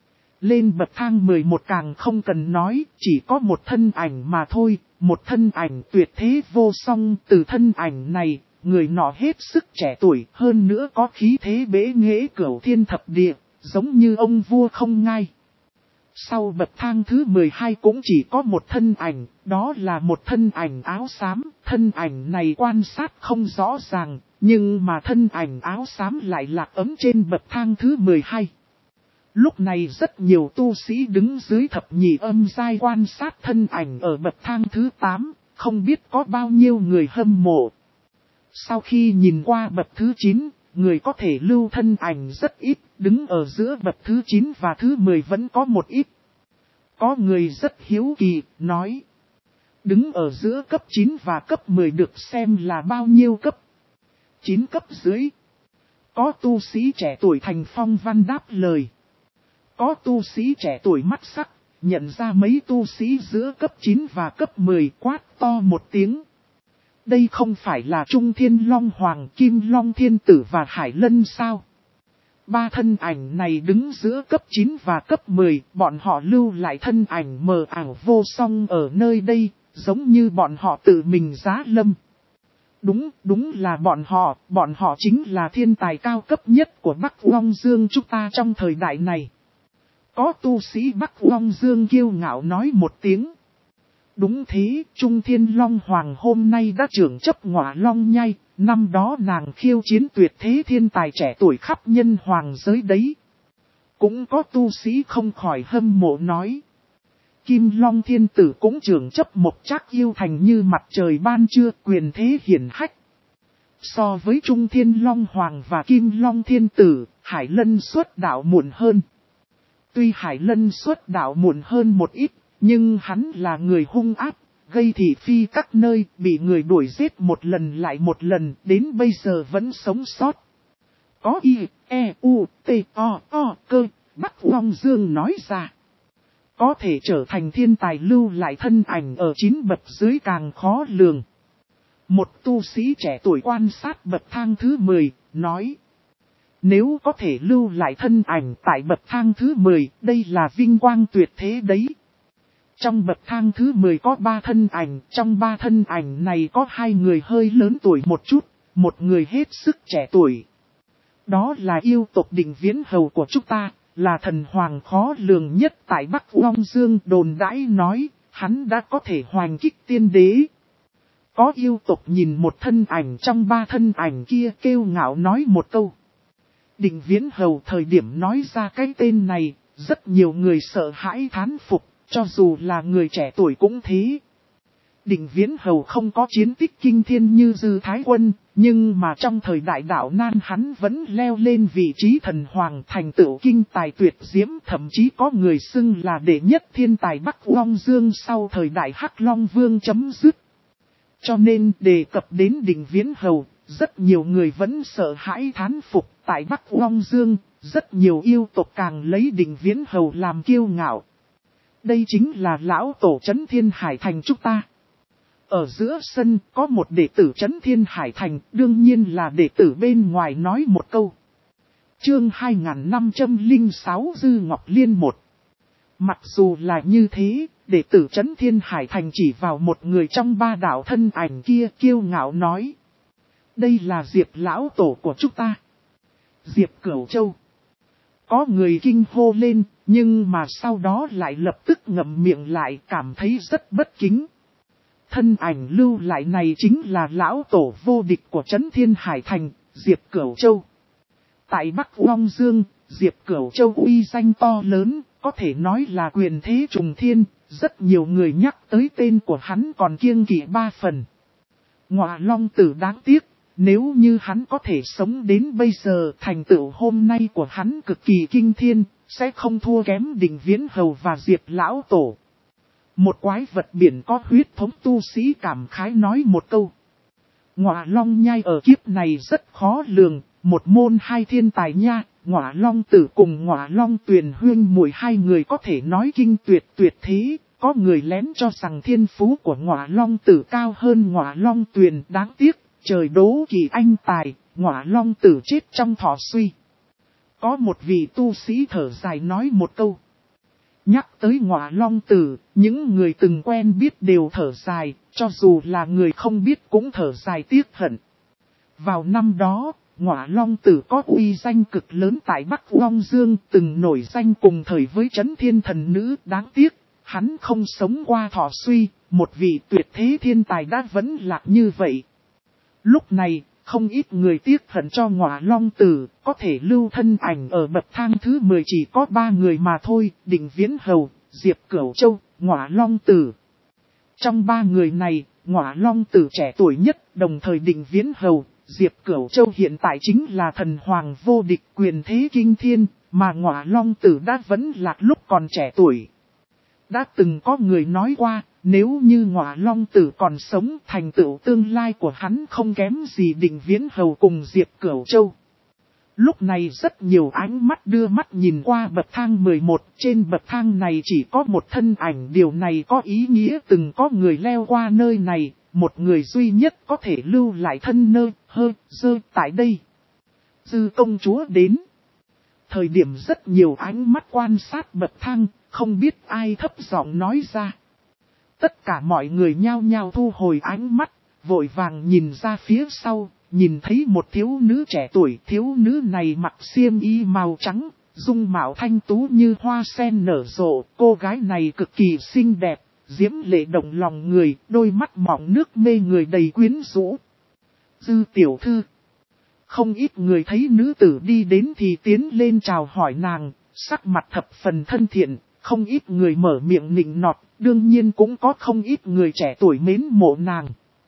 Lên bậc thang 11 càng không cần nói, chỉ có một thân ảnh mà thôi, một thân ảnh tuyệt thế vô song. Từ thân ảnh này, người nọ hết sức trẻ tuổi, hơn nữa có khí thế bế nghệ cửu thiên thập địa, giống như ông vua không ngai. Sau bậc thang thứ 12 cũng chỉ có một thân ảnh, đó là một thân ảnh áo xám, thân ảnh này quan sát không rõ ràng, nhưng mà thân ảnh áo xám lại lạc ấm trên bậc thang thứ 12. Lúc này rất nhiều tu sĩ đứng dưới thập nhị âm giai quan sát thân ảnh ở bậc thang thứ 8, không biết có bao nhiêu người hâm mộ. Sau khi nhìn qua bậc thứ 9, người có thể lưu thân ảnh rất ít, đứng ở giữa bậc thứ 9 và thứ 10 vẫn có một ít. Có người rất hiếu kỳ, nói, đứng ở giữa cấp 9 và cấp 10 được xem là bao nhiêu cấp? 9 cấp dưới. Có tu sĩ trẻ tuổi thành phong văn đáp lời. Có tu sĩ trẻ tuổi mắt sắc, nhận ra mấy tu sĩ giữa cấp 9 và cấp 10 quát to một tiếng. Đây không phải là Trung Thiên Long Hoàng, Kim Long Thiên Tử và Hải Lân sao? Ba thân ảnh này đứng giữa cấp 9 và cấp 10, bọn họ lưu lại thân ảnh mờ ảo vô song ở nơi đây, giống như bọn họ tự mình giá lâm. Đúng là bọn họ chính là thiên tài cao cấp nhất của Bắc Long Dương chúng ta trong thời đại này. Có tu sĩ Bắc Long Dương kiêu ngạo nói một tiếng. Đúng thế, Trung Thiên Long Hoàng hôm nay đã trưởng chấp Ngọa Long Nhai, năm đó nàng khiêu chiến tuyệt thế thiên tài trẻ tuổi khắp nhân hoàng giới đấy. Cũng có tu sĩ không khỏi hâm mộ nói. Kim Long Thiên Tử cũng trưởng chấp một Trác Yêu Thành như mặt trời ban trưa, quyền thế hiển hách. So với Trung Thiên Long Hoàng và Kim Long Thiên Tử, Hải Lân xuất đạo muộn hơn. Tuy Hải Lân xuất đạo muộn hơn một ít, nhưng hắn là người hung ác, gây thị phi các nơi, bị người đuổi giết một lần lại một lần, đến bây giờ vẫn sống sót. Có I-E-U-T-O-O cơ, Bắc Long Dương nói ra. Có thể trở thành thiên tài lưu lại thân ảnh ở 9 bậc dưới càng khó lường. Một tu sĩ trẻ tuổi quan sát bậc thang thứ 10, nói. Nếu có thể lưu lại thân ảnh tại bậc thang thứ 10, đây là vinh quang tuyệt thế đấy. Trong bậc thang thứ 10 có 3 thân ảnh, trong 3 thân ảnh này có 2 người hơi lớn tuổi một chút, một người hết sức trẻ tuổi. Đó là yêu tộc Định Viễn Hầu của chúng ta, là thần hoàng khó lường nhất tại Bắc Long Dương đồn đãi nói, hắn đã có thể hoành kích tiên đế. Có yêu tộc nhìn một thân ảnh trong ba thân ảnh kia kêu ngạo nói một câu. Định Viễn Hầu thời điểm nói ra cái tên này, rất nhiều người sợ hãi thán phục, cho dù là người trẻ tuổi cũng thế. Định Viễn Hầu không có chiến tích kinh thiên như Dư Thái Quân, nhưng mà trong thời đại đạo nan hắn vẫn leo lên vị trí thần hoàng, thành tựu kinh tài tuyệt diễm, thậm chí có người xưng là đệ nhất thiên tài Bắc Long Dương sau thời đại Hắc Long Vương chấm dứt. Cho nên đề cập đến Định Viễn Hầu, rất nhiều người vẫn sợ hãi thán phục. Tại Bắc Long Dương, rất nhiều yêu tộc càng lấy Định Viễn Hầu làm kiêu ngạo. Đây chính là lão tổ Trấn Thiên Hải Thành chúng ta. Ở giữa sân có một đệ tử Trấn Thiên Hải Thành, đương nhiên là đệ tử bên ngoài nói một câu. Chương 2506 Dư Ngọc Liên 1. Mặc dù là như thế, đệ tử Trấn Thiên Hải Thành chỉ vào một người trong ba đạo thân ảnh kia kiêu ngạo nói. Đây là Diệp lão tổ của chúng ta. Diệp Cửu Châu. Có người kinh hô lên, nhưng mà sau đó lại lập tức ngậm miệng lại, cảm thấy rất bất kính. Thân ảnh lưu lại này chính là lão tổ vô địch của Trấn Thiên Hải Thành, Diệp Cửu Châu. Tại Bắc Long Dương, Diệp Cửu Châu uy danh to lớn, có thể nói là quyền thế trùng thiên, rất nhiều người nhắc tới tên của hắn còn kiêng kỵ ba phần. Ngọa Long Tử đáng tiếc, nếu như hắn có thể sống đến bây giờ, thành tựu hôm nay của hắn cực kỳ kinh thiên, sẽ không thua kém Định Viễn Hầu và Diệp lão tổ. Một quái vật biển có huyết thống tu sĩ cảm khái nói một câu. Ngọa Long nhai ở kiếp này rất khó lường, một môn hai thiên tài nha. Ngọa Long Tử cùng Ngọa Long Tuyền huyên muội hai người có thể nói kinh tuyệt tuyệt thế. Có người lén cho rằng thiên phú của Ngọa Long Tử cao hơn Ngọa Long Tuyền, đáng tiếc, trời đố kỵ anh tài, Ngọa Long Tử chết trong thọ suy. Có một vị tu sĩ thở dài nói một câu. Nhắc tới Ngọa Long Tử, những người từng quen biết đều thở dài, cho dù là người không biết cũng thở dài tiếc hận. Vào năm đó, Ngọa Long Tử có uy danh cực lớn tại Bắc Long Dương, từng nổi danh cùng thời với Trấn Thiên Thần Nữ, đáng tiếc, hắn không sống qua thọ suy, một vị tuyệt thế thiên tài đã vẫn lạc như vậy. Lúc này, không ít người tiếc hận cho Ngọa Long Tử, có thể lưu thân ảnh ở bậc thang thứ 10 chỉ có 3 người mà thôi, Định Viễn Hầu, Diệp Cửu Châu, Ngọa Long Tử. Trong 3 người này, Ngọa Long Tử trẻ tuổi nhất, đồng thời Định Viễn Hầu, Diệp Cửu Châu hiện tại chính là thần hoàng vô địch quyền thế kinh thiên, mà Ngọa Long Tử đã vẫn lạc lúc còn trẻ tuổi. Đã từng có người nói qua, nếu như Ngọa Long Tử còn sống, thành tựu tương lai của hắn không kém gì Định Viễn Hầu cùng Diệp Cửu Châu. Lúc này rất nhiều ánh mắt đưa mắt nhìn qua bậc thang 11, trên bậc thang này chỉ có một thân ảnh, điều này có ý nghĩa từng có người leo qua nơi này, một người duy nhất có thể lưu lại thân dơ tại đây. Dư công chúa đến. Thời điểm rất nhiều ánh mắt quan sát bậc thang, không biết ai thấp giọng nói ra. Tất cả mọi người nhao nhao thu hồi ánh mắt, vội vàng nhìn ra phía sau, nhìn thấy một thiếu nữ trẻ tuổi. Thiếu nữ này mặc xiêm y màu trắng, dung mạo thanh tú như hoa sen nở rộ. Cô gái này cực kỳ xinh đẹp, diễm lệ động lòng người, đôi mắt mọng nước mê người đầy quyến rũ. Dư tiểu thư. Không ít người thấy nữ tử đi đến thì tiến lên chào hỏi nàng, sắc mặt thập phần thân thiện. Không ít người mở miệng nịnh nọt, đương nhiên cũng có không ít người trẻ tuổi mến mộ nàng.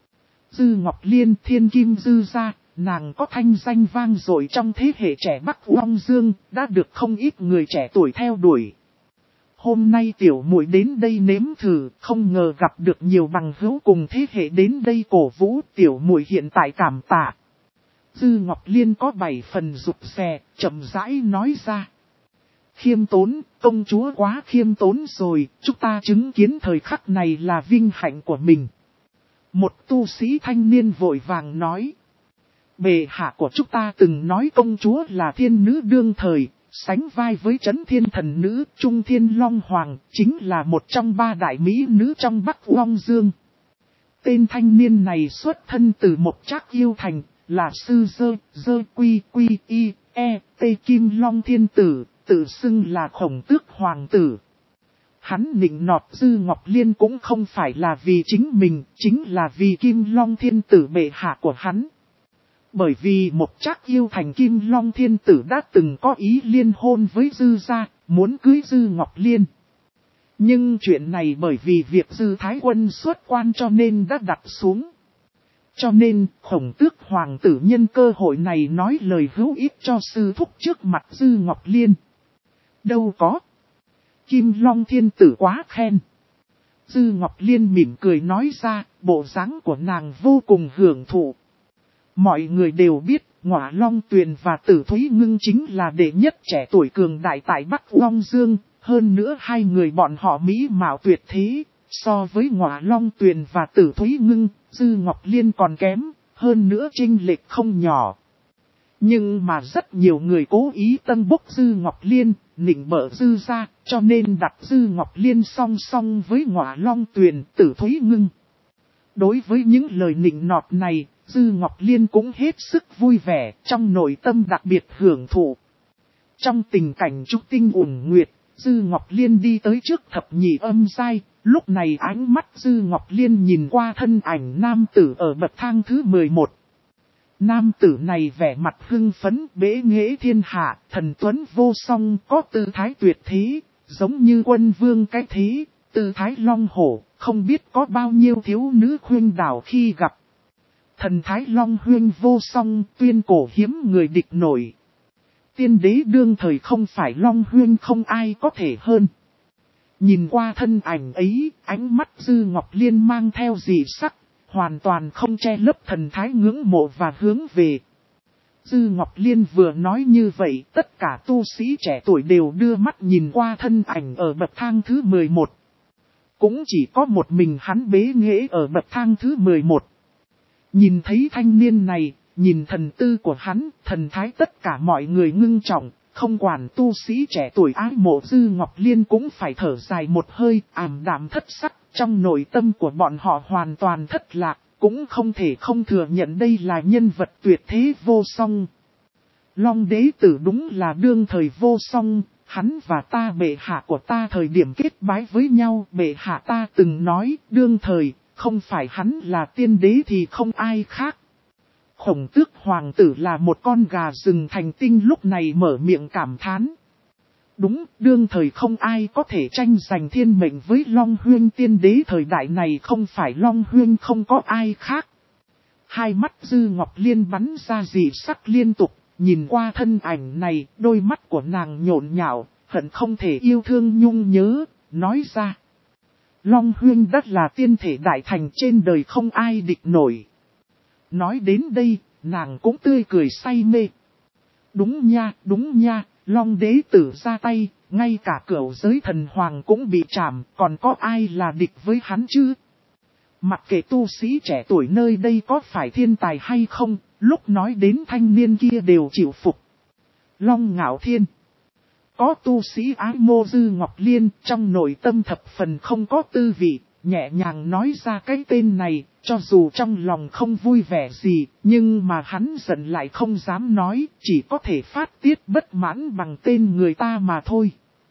Dư Ngọc Liên, thiên kim dư gia, nàng có thanh danh vang dội trong thế hệ trẻ Bắc Long Dương, đã được không ít người trẻ tuổi theo đuổi. Hôm nay tiểu muội đến đây nếm thử, không ngờ gặp được nhiều bằng hữu cùng thế hệ đến đây cổ vũ, tiểu muội hiện tại cảm tạ. Dư Ngọc Liên có 7 phần rụt rè, chậm rãi nói ra. Khiêm tốn, công chúa quá khiêm tốn rồi, chúng ta chứng kiến thời khắc này là vinh hạnh của mình. Một tu sĩ thanh niên vội vàng nói. Bệ hạ của chúng ta từng nói công chúa là thiên nữ đương thời, sánh vai với Trấn Thiên Thần Nữ, Trung Thiên Long Hoàng, chính là một trong 3 đại mỹ nữ trong Bắc Long Dương. Tên thanh niên này xuất thân từ một Trác Yêu Thành, là sư dơ quy y, Kim Long Thiên Tử. Tự xưng là Khổng Tước Hoàng tử. Hắn nịnh nọt Dư Ngọc Liên cũng không phải là vì chính mình, chính là vì Kim Long Thiên Tử bệ hạ của hắn. Bởi vì một trác yêu thành Kim Long Thiên Tử đã từng có ý liên hôn với Dư gia, muốn cưới Dư Ngọc Liên. Nhưng chuyện này bởi vì việc Dư Thái Quân xuất quan cho nên đã đặt xuống. Cho nên, Khổng Tước hoàng tử nhân cơ hội này nói lời hữu ích cho sư thúc trước mặt Dư Ngọc Liên. Đâu có. Kim Long Thiên Tử quá khen. Dư Ngọc Liên mỉm cười nói ra, bộ dáng của nàng vô cùng hưởng thụ. Mọi người đều biết, Ngọa Long Tuyền và Tử Thúy Ngưng chính là đệ nhất trẻ tuổi cường đại tại Bắc Long Dương. Hơn nữa hai người bọn họ mỹ mạo tuyệt thế, so với Ngọa Long Tuyền và Tử Thúy Ngưng, Dư Ngọc Liên còn kém, hơn nữa chênh lệch không nhỏ. Nhưng mà rất nhiều người cố ý tân bốc Dư Ngọc Liên, nịnh bợ Dư gia, cho nên đặt Dư Ngọc Liên song song với Ngọa Long Tuyền, Tử Thúy Ngưng. Đối với những lời nịnh nọt này, Dư Ngọc Liên cũng hết sức vui vẻ, trong nội tâm đặc biệt hưởng thụ. Trong tình cảnh trúc tinh ủng nguyệt, Dư Ngọc Liên đi tới trước thập nhị âm giai, lúc này ánh mắt Dư Ngọc Liên nhìn qua thân ảnh nam tử ở bậc thang thứ 11. Nam tử này vẻ mặt hưng phấn, bế nghệ thiên hạ, thần tuấn vô song, có tư thái tuyệt thế, giống như quân vương cái thế, tư thái long hổ, không biết có bao nhiêu thiếu nữ khuyên đảo khi gặp. Thần thái long huyên vô song, tuyên cổ hiếm người địch nổi. Tiên đế đương thời không phải Long Huyên không ai có thể hơn. Nhìn qua thân ảnh ấy, ánh mắt Dư Ngọc Liên mang theo dị sắc, hoàn toàn không che lấp thần thái ngưỡng mộ và hướng về. Dư Ngọc Liên vừa nói như vậy, tất cả tu sĩ trẻ tuổi đều đưa mắt nhìn qua thân ảnh ở bậc thang thứ 11. Cũng chỉ có một mình hắn bế nghệ ở bậc thang thứ 11. Nhìn thấy thanh niên này, nhìn thần tư của hắn, thần thái tất cả mọi người ngưng trọng, không quản tu sĩ trẻ tuổi ái mộ Dư Ngọc Liên cũng phải thở dài một hơi, ảm đạm thất sắc, trong nội tâm của bọn họ hoàn toàn thất lạc, cũng không thể không thừa nhận đây là nhân vật tuyệt thế vô song. Long đế tử đúng là đương thời vô song, hắn và ta bệ hạ của ta thời điểm kết bái với nhau, bệ hạ ta từng nói, đương thời, không phải hắn là tiên đế thì không ai khác. Khổng Tước hoàng tử là một con gà rừng thành tinh lúc này mở miệng cảm thán. Đúng, đương thời không ai có thể tranh giành thiên mệnh với Long Huyên tiên đế thời đại này không phải Long Huyên không có ai khác. Hai mắt Dư Ngọc Liên bắn ra dị sắc liên tục, nhìn qua thân ảnh này, đôi mắt của nàng nhộn nhạo, hận không thể yêu thương nhung nhớ, nói ra. Long Huyên đất là tiên thể đại thành trên đời không ai địch nổi. Nói đến đây, nàng cũng tươi cười say mê. Đúng nha, Long đế tử ra tay, ngay cả cửu giới thần hoàng cũng bị trảm, còn có ai là địch với hắn chứ? Mặc kệ tu sĩ trẻ tuổi nơi đây có phải thiên tài hay không, lúc nói đến thanh niên kia đều chịu phục. Long Ngạo Thiên. Có tu sĩ ái mộ Dư Ngọc Liên, trong nội tâm thập phần không có tư vị, nhẹ nhàng nói ra cái tên này, cho dù trong lòng không vui vẻ gì, nhưng mà hắn giận lại không dám nói, chỉ có thể phát tiết bất mãn bằng tên người ta mà thôi.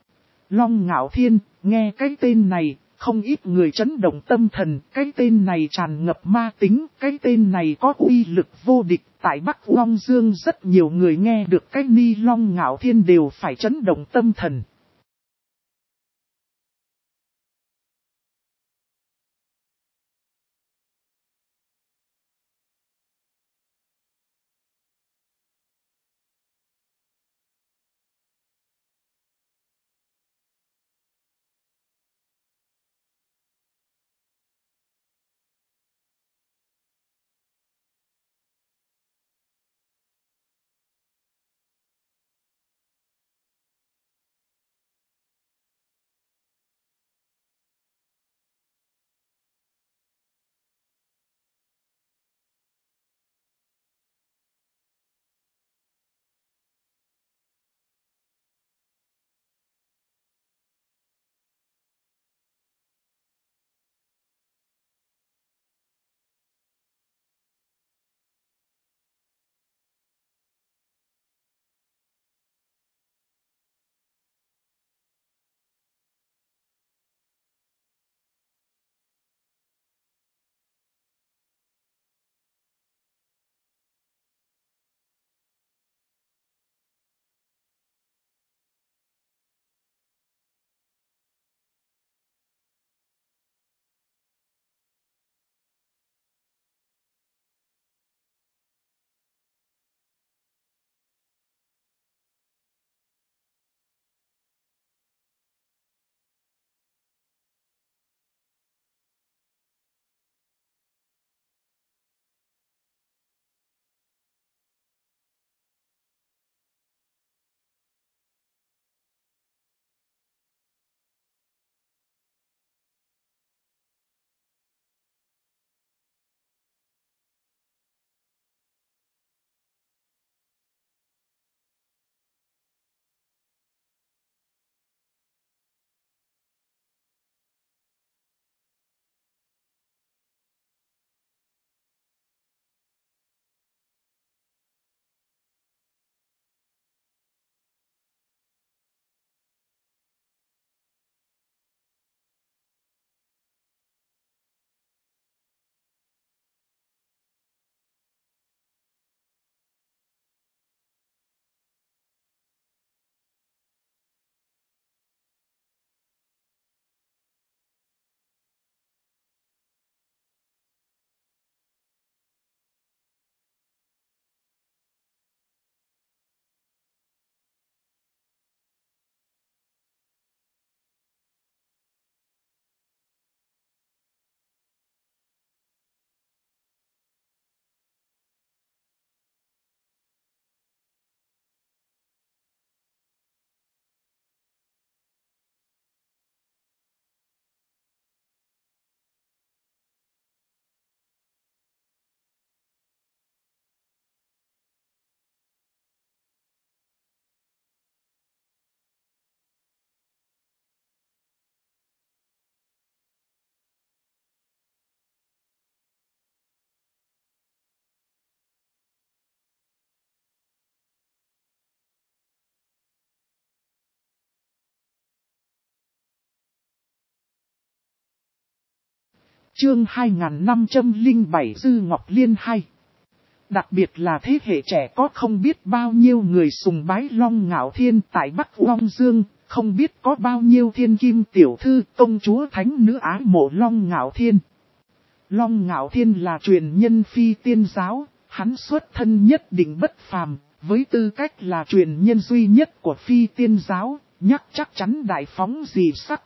Long Ngạo Thiên, nghe cái tên này, không ít người chấn động tâm thần, cái tên này tràn ngập ma tính, cái tên này có uy lực vô địch, tại Bắc Long Dương rất nhiều người nghe được cái ni Long Ngạo Thiên đều phải chấn động tâm thần. Chương 2507 Dư Ngọc Liên hay. Đặc biệt là thế hệ trẻ có không biết bao nhiêu người sùng bái Long Ngạo Thiên tại Bắc Long Dương, không biết có bao nhiêu thiên kim tiểu thư công chúa thánh nữ ái mộ Long Ngạo Thiên. Long Ngạo Thiên là truyền nhân Phi Tiên giáo, hắn xuất thân nhất định bất phàm, với tư cách là truyền nhân duy nhất của Phi Tiên giáo, chắc chắn đại phóng dị sắc.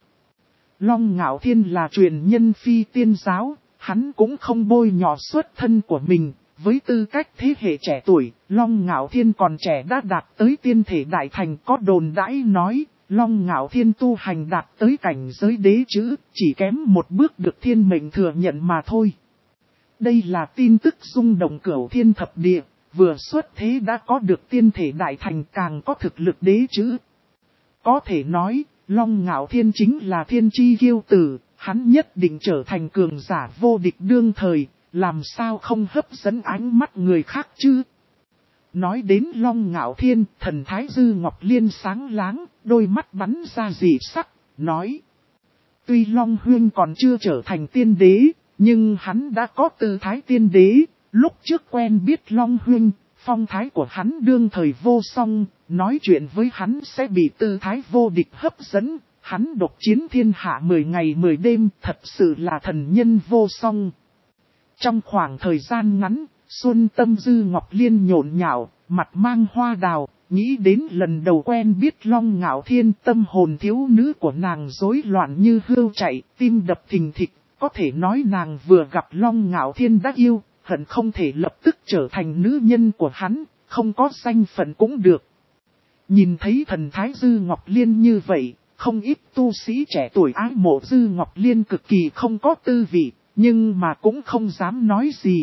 Long Ngạo Thiên là truyền nhân Phi Tiên giáo, hắn cũng không bôi nhọ xuất thân của mình, với tư cách thế hệ trẻ tuổi, Long Ngạo Thiên còn trẻ đã đạt tới tiên thể đại thành, có đồn đãi nói, Long Ngạo Thiên tu hành đạt tới cảnh giới đế chữ, chỉ kém một bước được thiên mệnh thừa nhận mà thôi. Đây là tin tức rung động cửu thiên thập địa, vừa xuất thế đã có được tiên thể đại thành, càng có thực lực đế chữ. Có thể nói, Long Ngạo Thiên chính là thiên chi kiêu tử, hắn nhất định trở thành cường giả vô địch đương thời, làm sao không hấp dẫn ánh mắt người khác chứ. Nói đến Long Ngạo Thiên, thần thái Dư Ngọc Liên sáng láng, đôi mắt bắn ra dị sắc, nói. Tuy Long Huyên còn chưa trở thành tiên đế, nhưng hắn đã có tư thái tiên đế, lúc trước quen biết Long Huyên, phong thái của hắn đương thời vô song, nói chuyện với hắn sẽ bị tư thái vô địch hấp dẫn, hắn độc chiến thiên hạ 10 ngày 10 đêm, thật sự là thần nhân vô song. Trong khoảng thời gian ngắn, xuân tâm Dư Ngọc Liên nhộn nhạo, mặt mang hoa đào, nghĩ đến lần đầu quen biết Long Ngạo Thiên, tâm hồn thiếu nữ của nàng rối loạn như hươu chạy, tim đập thình thịch, có thể nói nàng vừa gặp Long Ngạo Thiên đã yêu, hận không thể lập tức trở thành nữ nhân của hắn, không có danh phận cũng được. Nhìn thấy thần thái Dư Ngọc Liên như vậy, không ít tu sĩ trẻ tuổi ái mộ Dư Ngọc Liên cực kỳ không có tư vị, nhưng mà cũng không dám nói gì.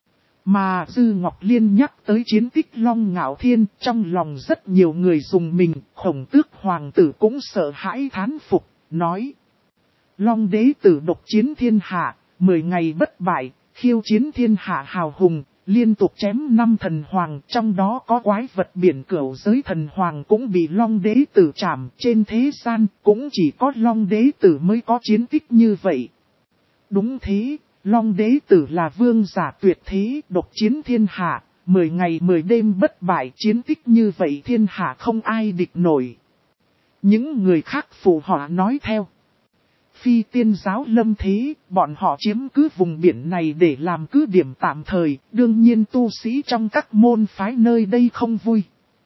Mà Dư Ngọc Liên nhắc tới chiến tích Long Ngạo Thiên, trong lòng rất nhiều người dùng mình, Khổng Tước hoàng tử cũng sợ hãi thán phục, nói. Long đế tử độc chiến thiên hạ, 10 ngày bất bại, khiêu chiến thiên hạ hào hùng, liên tục chém 5 thần hoàng, trong đó có quái vật biển cửu giới thần hoàng cũng bị Long đế tử trảm, trên thế gian cũng chỉ có Long đế tử mới có chiến tích như vậy. Đúng thế, Long đế tử là vương giả tuyệt thế, độc chiến thiên hạ, 10 ngày 10 đêm bất bại, chiến tích như vậy thiên hạ không ai địch nổi. Những người khác phụ họ nói theo. Phi Tiên giáo lâm thế, bọn họ chiếm cứ vùng biển này để làm cứ điểm tạm thời, đương nhiên tu sĩ trong các môn phái nơi đây không vui.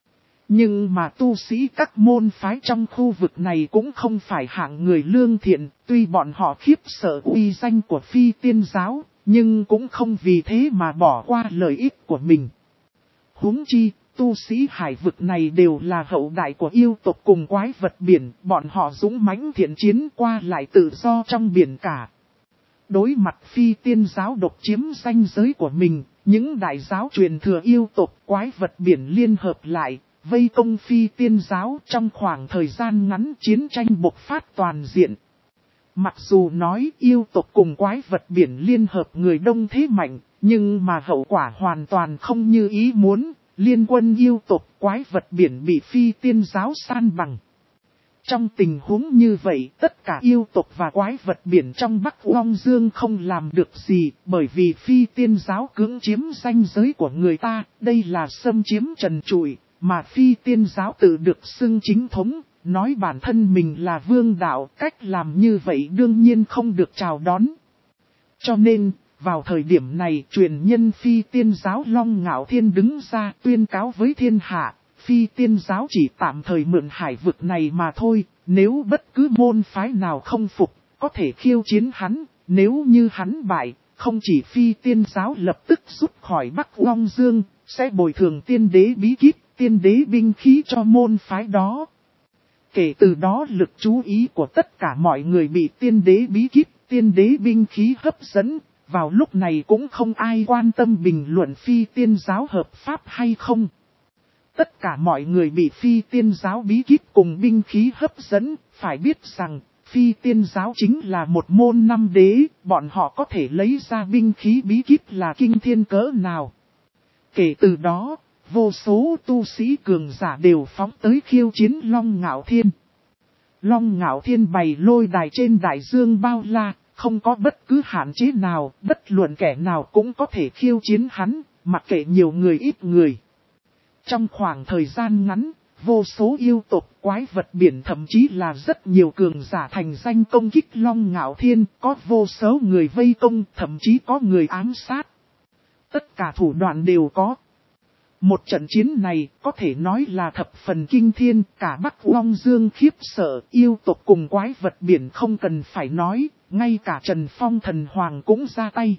Nhưng mà tu sĩ các môn phái trong khu vực này cũng không phải hạng người lương thiện, tuy bọn họ khiếp sợ uy danh của Phi Tiên giáo, nhưng cũng không vì thế mà bỏ qua lợi ích của mình. Huống chi, tu sĩ hải vực này đều là hậu đại của yêu tộc cùng quái vật biển, bọn họ dũng mãnh thiện chiến qua lại tự do trong biển cả. Đối mặt Phi Tiên giáo độc chiếm danh giới của mình, những đại giáo truyền thừa yêu tộc quái vật biển liên hợp lại, vây công Phi Tiên giáo, trong khoảng thời gian ngắn chiến tranh bộc phát toàn diện. Mặc dù nói yêu tộc cùng quái vật biển liên hợp người đông thế mạnh, nhưng mà hậu quả hoàn toàn không như ý muốn, liên quân yêu tộc quái vật biển bị Phi Tiên giáo san bằng. Trong tình huống như vậy, tất cả yêu tộc và quái vật biển trong Bắc Long Dương không làm được gì, bởi vì Phi Tiên giáo cưỡng chiếm ranh giới của người ta, đây là xâm chiếm trần trụi, mà Phi Tiên giáo tự được xưng chính thống, nói bản thân mình là vương đạo, cách làm như vậy đương nhiên không được chào đón. Cho nên, vào thời điểm này, truyền nhân Phi Tiên giáo Long Ngạo Thiên đứng ra tuyên cáo với thiên hạ, Phi Tiên giáo chỉ tạm thời mượn hải vực này mà thôi, nếu bất cứ môn phái nào không phục, có thể khiêu chiến hắn, nếu như hắn bại, không chỉ Phi Tiên giáo lập tức rút khỏi Bắc Long Dương, sẽ bồi thường tiên đế bí kíp, tiên đế binh khí cho môn phái đó. Kể từ đó lực chú ý của tất cả mọi người bị tiên đế bí kíp, tiên đế binh khí hấp dẫn, vào lúc này cũng không ai quan tâm bình luận Phi Tiên giáo hợp pháp hay không. Tất cả mọi người bị Phi Tiên giáo bí kíp cùng binh khí hấp dẫn, phải biết rằng Phi Tiên giáo chính là một môn 5 đế, bọn họ có thể lấy ra binh khí bí kíp là kinh thiên cỡ nào. Kể từ đó, vô số tu sĩ cường giả đều phóng tới khiêu chiến Long Ngạo Thiên. Long Ngạo Thiên bày lôi đài trên đại dương bao la, không có bất cứ hạn chế nào, bất luận kẻ nào cũng có thể khiêu chiến hắn, mặc kệ nhiều người ít người. Trong khoảng thời gian ngắn, vô số yêu tộc quái vật biển thậm chí là rất nhiều cường giả thành danh công kích Long Ngạo Thiên, có vô số người vây công, thậm chí có người ám sát. Tất cả thủ đoạn đều có. Một trận chiến này có thể nói là thập phần kinh thiên, cả Bắc Long Dương khiếp sợ, yêu tộc cùng quái vật biển không cần phải nói, ngay cả Trần Phong thần hoàng cũng ra tay.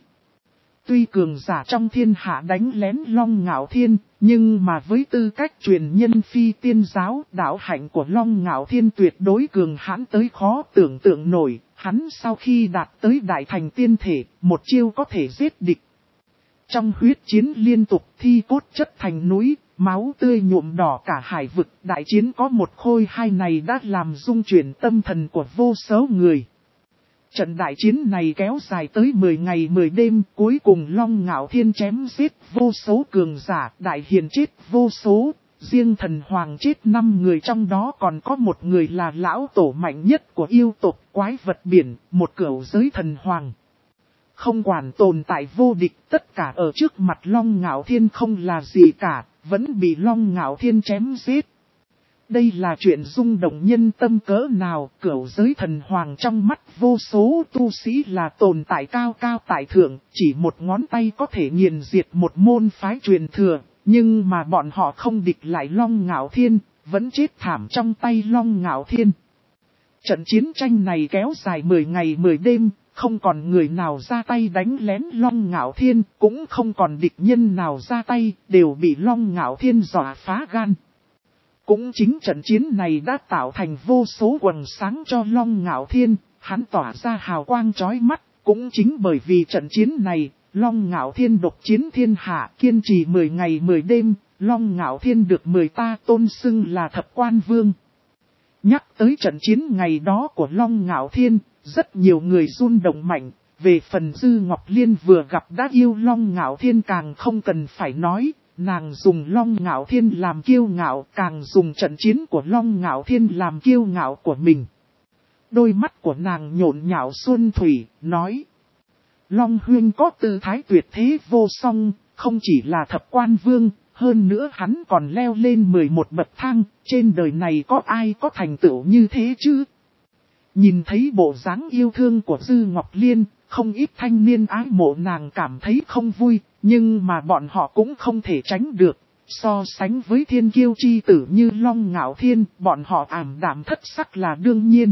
Tuy cường giả trong thiên hạ đánh lén Long Ngạo Thiên, nhưng mà với tư cách truyền nhân phi tiên giáo, đạo hạnh của Long Ngạo Thiên tuyệt đối cường hãn tới khó tưởng tượng nổi, hắn sau khi đạt tới đại thành tiên thể, một chiêu có thể giết địch. Trong huyết chiến liên tục thi cốt chất thành núi, máu tươi nhuộm đỏ cả hải vực, đại chiến có một khôi hai này đã làm rung chuyển tâm thần của vô số người. Trận đại chiến này kéo dài tới 10 ngày 10 đêm, cuối cùng Long Ngạo Thiên chém giết vô số cường giả, đại hiền chết vô số, riêng thần hoàng chết 5 người, trong đó còn có một người là lão tổ mạnh nhất của yêu tộc quái vật biển, một cửu giới thần hoàng. Không quản tồn tại vô địch, tất cả ở trước mặt Long Ngạo Thiên không là gì cả, vẫn bị Long Ngạo Thiên chém giết. Đây là chuyện rung động nhân tâm cỡ nào, cửu giới thần hoàng trong mắt vô số tu sĩ là tồn tại cao cao tại thượng, chỉ một ngón tay có thể nghiền diệt một môn phái truyền thừa, nhưng mà bọn họ không địch lại Long Ngạo Thiên, vẫn chết thảm trong tay Long Ngạo Thiên. Trận chiến tranh này kéo dài 10 ngày 10 đêm, không còn người nào ra tay đánh lén Long Ngạo Thiên, cũng không còn địch nhân nào ra tay, đều bị Long Ngạo Thiên dọa phá gan. Cũng chính trận chiến này đã tạo thành vô số quầng sáng cho Long Ngạo Thiên, hắn tỏa ra hào quang chói mắt, cũng chính bởi vì trận chiến này, Long Ngạo Thiên độc chiến thiên hạ kiên trì 10 ngày 10 đêm, Long Ngạo Thiên được 10 ta tôn xưng là Thập Quan Vương. Nhắc tới trận chiến ngày đó của Long Ngạo Thiên, rất nhiều người run động mạnh, về phần Dư Ngọc Liên vừa gặp đã yêu Long Ngạo Thiên càng không cần phải nói. Nàng dùng Long Ngạo Thiên làm kiêu ngạo, càng dùng trận chiến của Long Ngạo Thiên làm kiêu ngạo của mình. Đôi mắt của nàng nhộn nhạo xuân thủy, nói: Long Huyên có tư thái tuyệt thế vô song, không chỉ là Thập Quan Vương, hơn nữa hắn còn leo lên 11 bậc thang, trên đời này có ai có thành tựu như thế chứ? Nhìn thấy bộ dáng yêu thương của Dư Ngọc Liên, không ít thanh niên ái mộ nàng cảm thấy không vui, nhưng mà bọn họ cũng không thể tránh được. So sánh với thiên kiêu chi tử như Long Ngạo Thiên, bọn họ ảm đạm thất sắc là đương nhiên.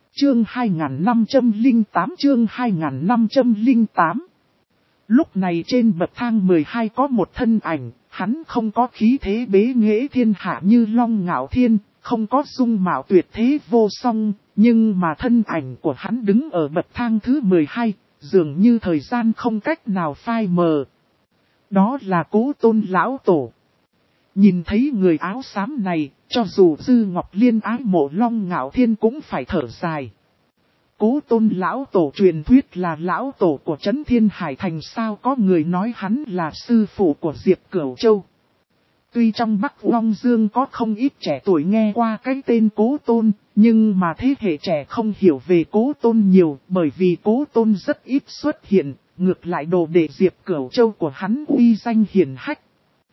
Chương 2508. Lúc này trên bậc thang 12 có một thân ảnh, hắn không có khí thế bế nghệ thiên hạ như Long Ngạo Thiên, không có dung mạo tuyệt thế vô song, nhưng mà thân ảnh của hắn đứng ở bậc thang thứ 12, dường như thời gian không cách nào phai mờ. Đó là Cố Tôn lão tổ. Nhìn thấy người áo xám này, cho dù Dư Ngọc Liên ái mộ Long Ngạo Thiên cũng phải thở dài. Cố Tôn lão tổ truyền thuyết là lão tổ của Trấn Thiên Hải Thành, sao có người nói hắn là sư phụ của Diệp Cửu Châu. Tuy trong Bắc Long Dương có không ít trẻ tuổi nghe qua cái tên Cố Tôn, nhưng mà thế hệ trẻ không hiểu về Cố Tôn nhiều, bởi vì Cố Tôn rất ít xuất hiện, ngược lại đồ đệ Diệp Cửu Châu của hắn uy danh hiển hách.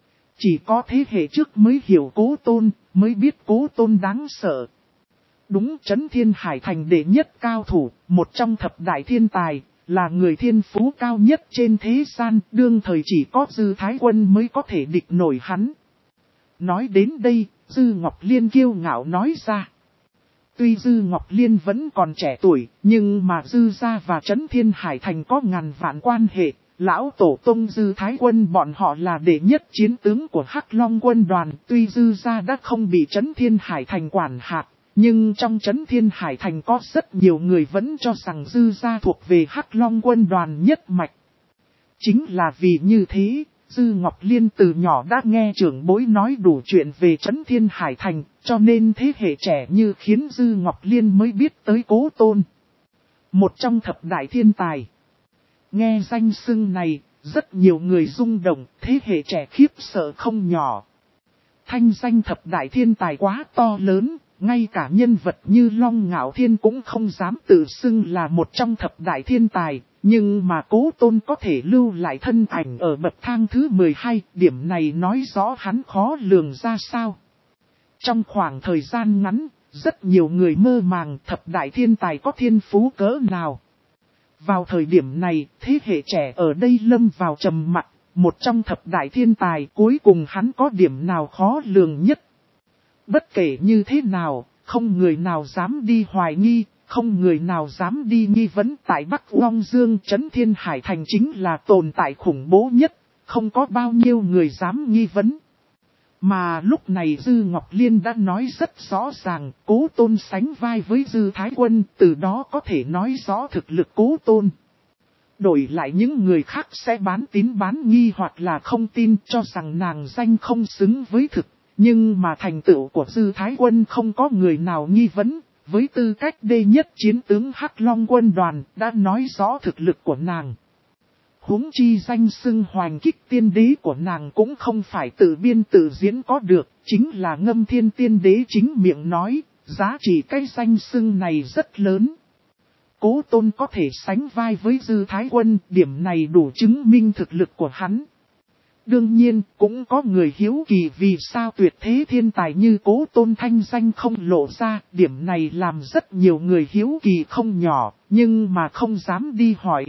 Chỉ có thế hệ trước mới hiểu Cố Tôn, mới biết Cố Tôn đáng sợ. Đúng, Trấn Thiên Hải Thành đệ nhất cao thủ, một trong thập đại thiên tài, là người thiên phú cao nhất trên thế gian, đương thời chỉ có Dư Thái Quân mới có thể địch nổi hắn. Nói đến đây, Dư Ngọc Liên kiêu ngạo nói ra. Tuy Dư Ngọc Liên vẫn còn trẻ tuổi, nhưng mà Dư gia và Trấn Thiên Hải Thành có ngàn vạn quan hệ. Lão tổ tông Dư Thái Quân bọn họ là đệ nhất chiến tướng của Hắc Long quân đoàn. Tuy Dư gia đã không bị Trấn Thiên Hải Thành quản hạt, nhưng trong Trấn Thiên Hải Thành có rất nhiều người vẫn cho rằng Dư gia thuộc về Hắc Long quân đoàn nhất mạch. Chính là vì như thế, Dư Ngọc Liên từ nhỏ đã nghe trưởng bối nói đủ chuyện về Trấn Thiên Hải Thành, cho nên thế hệ trẻ như khiến Dư Ngọc Liên mới biết tới Cố Tôn. Một trong thập đại thiên tài. Nghe danh xưng này, rất nhiều người rung động, thế hệ trẻ khiếp sợ không nhỏ. Thanh danh thập đại thiên tài quá to lớn, ngay cả nhân vật như Long Ngạo Thiên cũng không dám tự xưng là một trong thập đại thiên tài, nhưng mà Cố Tôn có thể lưu lại thân ảnh ở bậc thang thứ 12, điểm này nói rõ hắn khó lường ra sao. Trong khoảng thời gian ngắn, rất nhiều người mơ màng thập đại thiên tài có thiên phú cỡ nào. Vào thời điểm này, thế hệ trẻ ở đây lâm vào trầm mặc, một trong thập đại thiên tài cuối cùng hắn có điểm nào khó lường nhất. Bất kể như thế nào, không người nào dám đi hoài nghi, không người nào dám đi nghi vấn tại Bắc Long Dương Trấn Thiên Hải Thành chính là tồn tại khủng bố nhất, không có bao nhiêu người dám nghi vấn. Mà lúc này Dư Ngọc Liên đã nói rất rõ ràng, Cố Tôn sánh vai với Dư Thái Quân, từ đó có thể nói rõ thực lực Cố Tôn. Đổi lại những người khác sẽ bán tín bán nghi hoặc là không tin cho rằng nàng danh không xứng với thực. Nhưng mà thành tựu của Dư Thái Quân không có người nào nghi vấn, với tư cách đệ nhất chiến tướng Hắc Long quân đoàn đã nói rõ thực lực của nàng. Huống chi danh xưng Hoành Kích Tiên Đế của nàng cũng không phải tự biên tự diễn có được, chính là Ngâm Thiên Tiên Đế chính miệng nói, giá trị cái danh xưng này rất lớn. Cố Tôn có thể sánh vai với Dư Thái Quân, điểm này đủ chứng minh thực lực của hắn. Đương nhiên, cũng có người hiếu kỳ vì sao tuyệt thế thiên tài như Cố Tôn thanh danh không lộ ra, điểm này làm rất nhiều người hiếu kỳ không nhỏ, nhưng mà không dám đi hỏi.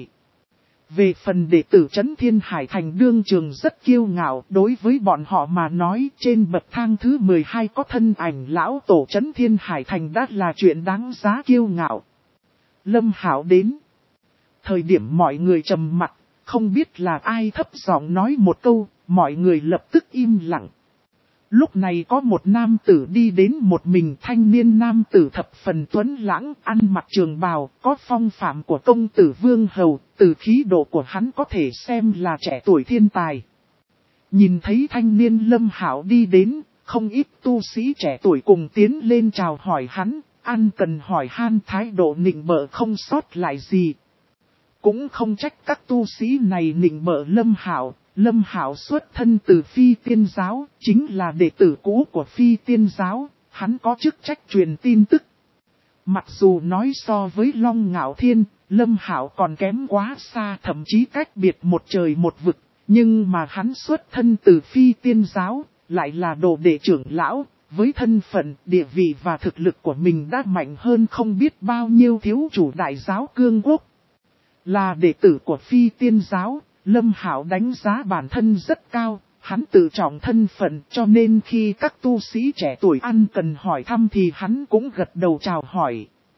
Về phần đệ tử Trấn Thiên Hải Thành đương trường rất kiêu ngạo, đối với bọn họ mà nói trên bậc thang thứ 12 có thân ảnh lão tổ Trấn Thiên Hải Thành đã là chuyện đáng giá kiêu ngạo. Lâm Hạo đến. Thời điểm mọi người trầm mặt, không biết là ai thấp giọng nói một câu, mọi người lập tức im lặng. Lúc này có một nam tử đi đến, một mình thanh niên nam tử thập phần tuấn lãng, ăn mặc trường bào, có phong phạm của công tử Vương Hầu, từ khí độ của hắn có thể xem là trẻ tuổi thiên tài. Nhìn thấy thanh niên Lâm Hạo đi đến, không ít tu sĩ trẻ tuổi cùng tiến lên chào hỏi hắn, ăn cần hỏi han, thái độ nịnh bợ không sót lại gì. Cũng không trách các tu sĩ này nịnh bợ Lâm Hạo. Lâm Hạo xuất thân từ Phi Tiên Giáo, chính là đệ tử cũ của Phi Tiên Giáo, hắn có chức trách truyền tin tức. Mặc dù nói so với Long Ngạo Thiên, Lâm Hạo còn kém quá xa, thậm chí cách biệt một trời một vực, nhưng mà hắn xuất thân từ Phi Tiên Giáo, lại là đồ đệ trưởng lão, với thân phận, địa vị và thực lực của mình đã mạnh hơn không biết bao nhiêu thiếu chủ đại giáo cương quốc. Là đệ tử của Phi Tiên Giáo, Lâm Hạo đánh giá bản thân rất cao, hắn tự trọng thân phận cho nên khi các tu sĩ trẻ tuổi ăn cần hỏi thăm thì hắn cũng gật đầu chào hỏi.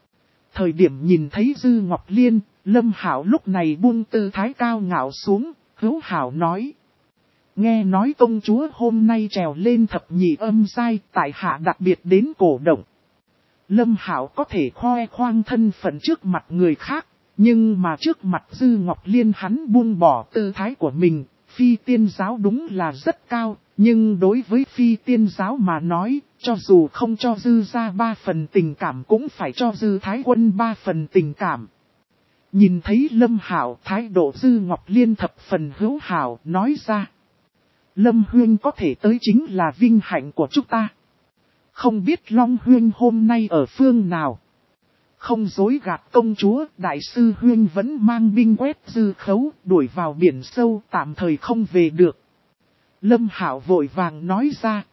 Thời điểm nhìn thấy Dư Ngọc Liên, Lâm Hảo lúc này buông tư thái cao ngạo xuống, hữu hảo nói. Nghe nói công chúa hôm nay trèo lên thập nhị âm giai, tại hạ đặc biệt đến cổ động. Lâm Hảo có thể khoe khoang thân phận trước mặt người khác, nhưng mà trước mặt Dư Ngọc Liên hắn buông bỏ tư thái của mình. Phi tiên giáo đúng là rất cao, nhưng đối với phi tiên giáo mà nói, cho dù không cho Dư ra 3 phần tình cảm cũng phải cho Dư Thái Quân 3 phần tình cảm. Nhìn thấy Lâm Hảo, thái độ Dư Ngọc Liên thập phần hữu hảo, nói ra. Lâm Huyên có thể tới chính là vinh hạnh của chúng ta. Không biết Long Huyên hôm nay ở phương nào. Không dối gạt công chúa, đại sư Huyên vẫn mang binh quét Dư Khấu, đuổi vào biển sâu, tạm thời không về được. Lâm Hảo vội vàng nói ra.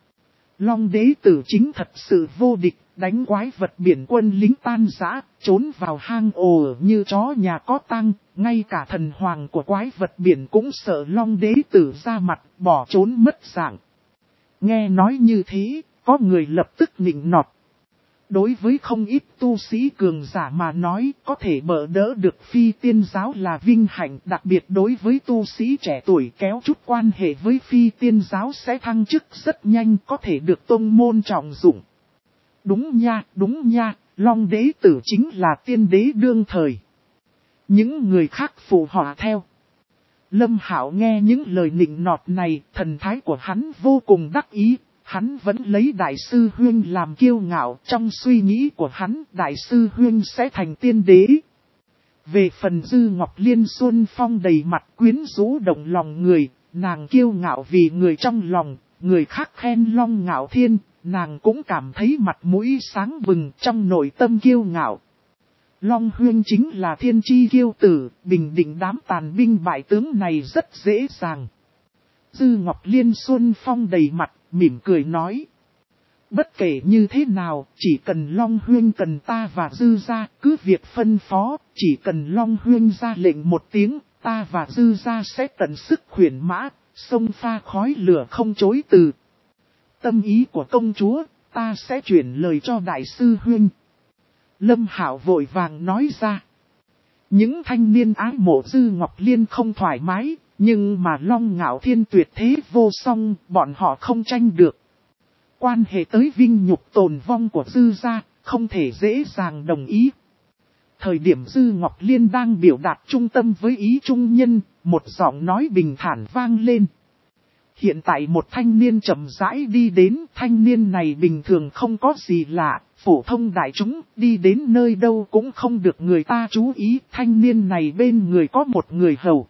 Long đế tử chính thật sự vô địch, đánh quái vật biển quân lính tan rã, trốn vào hang ổ như chó nhà có tang, ngay cả thần hoàng của quái vật biển cũng sợ Long đế tử ra mặt, bỏ trốn mất dạng. Nghe nói như thế, có người lập tức nịnh nọt. Đối với không ít tu sĩ cường giả mà nói, có thể bỡ đỡ được phi tiên giáo là vinh hạnh, đặc biệt đối với tu sĩ trẻ tuổi kéo chút quan hệ với phi tiên giáo sẽ thăng chức rất nhanh, có thể được tông môn trọng dụng. Đúng nha, Long đế tử chính là tiên đế đương thời. Những người khác phụ họa theo. Lâm Hảo nghe những lời nịnh nọt này, thần thái của hắn vô cùng đắc ý. Hắn vẫn lấy Đại sư Huyên làm kiêu ngạo, trong suy nghĩ của hắn Đại sư Huyên sẽ thành tiên đế. Về phần Dư Ngọc Liên xuân phong đầy mặt quyến rũ động lòng người, nàng kiêu ngạo vì người trong lòng, người khác khen Long Ngạo Thiên, nàng cũng cảm thấy mặt mũi sáng bừng trong nội tâm kiêu ngạo. Long Huyên chính là thiên chi kiêu tử, bình định đám tàn binh bại tướng này rất dễ dàng. Dư Ngọc Liên xuân phong đầy mặt, mỉm cười nói. Bất kể như thế nào, chỉ cần Long Huyên cần ta và Dư ra, cứ việc phân phó, chỉ cần Long Huyên ra lệnh một tiếng, ta và Dư ra sẽ tận sức khuyển mã, sông pha khói lửa không chối từ. Tâm ý của công chúa, ta sẽ chuyển lời cho Đại sư Huyên. Lâm Hảo vội vàng nói ra. Những thanh niên ái mộ Dư Ngọc Liên không thoải mái, nhưng mà Long Ngạo Thiên tuyệt thế vô song, bọn họ không tranh được. Quan hệ tới vinh nhục tồn vong của Dư gia, không thể dễ dàng đồng ý. Thời điểm Dư Ngọc Liên đang biểu đạt trung tâm với ý trung nhân, một giọng nói bình thản vang lên. Hiện tại một thanh niên chậm rãi đi đến, thanh niên này bình thường không có gì lạ, phổ thông đại chúng, đi đến nơi đâu cũng không được người ta chú ý, thanh niên này bên người có một người hầu.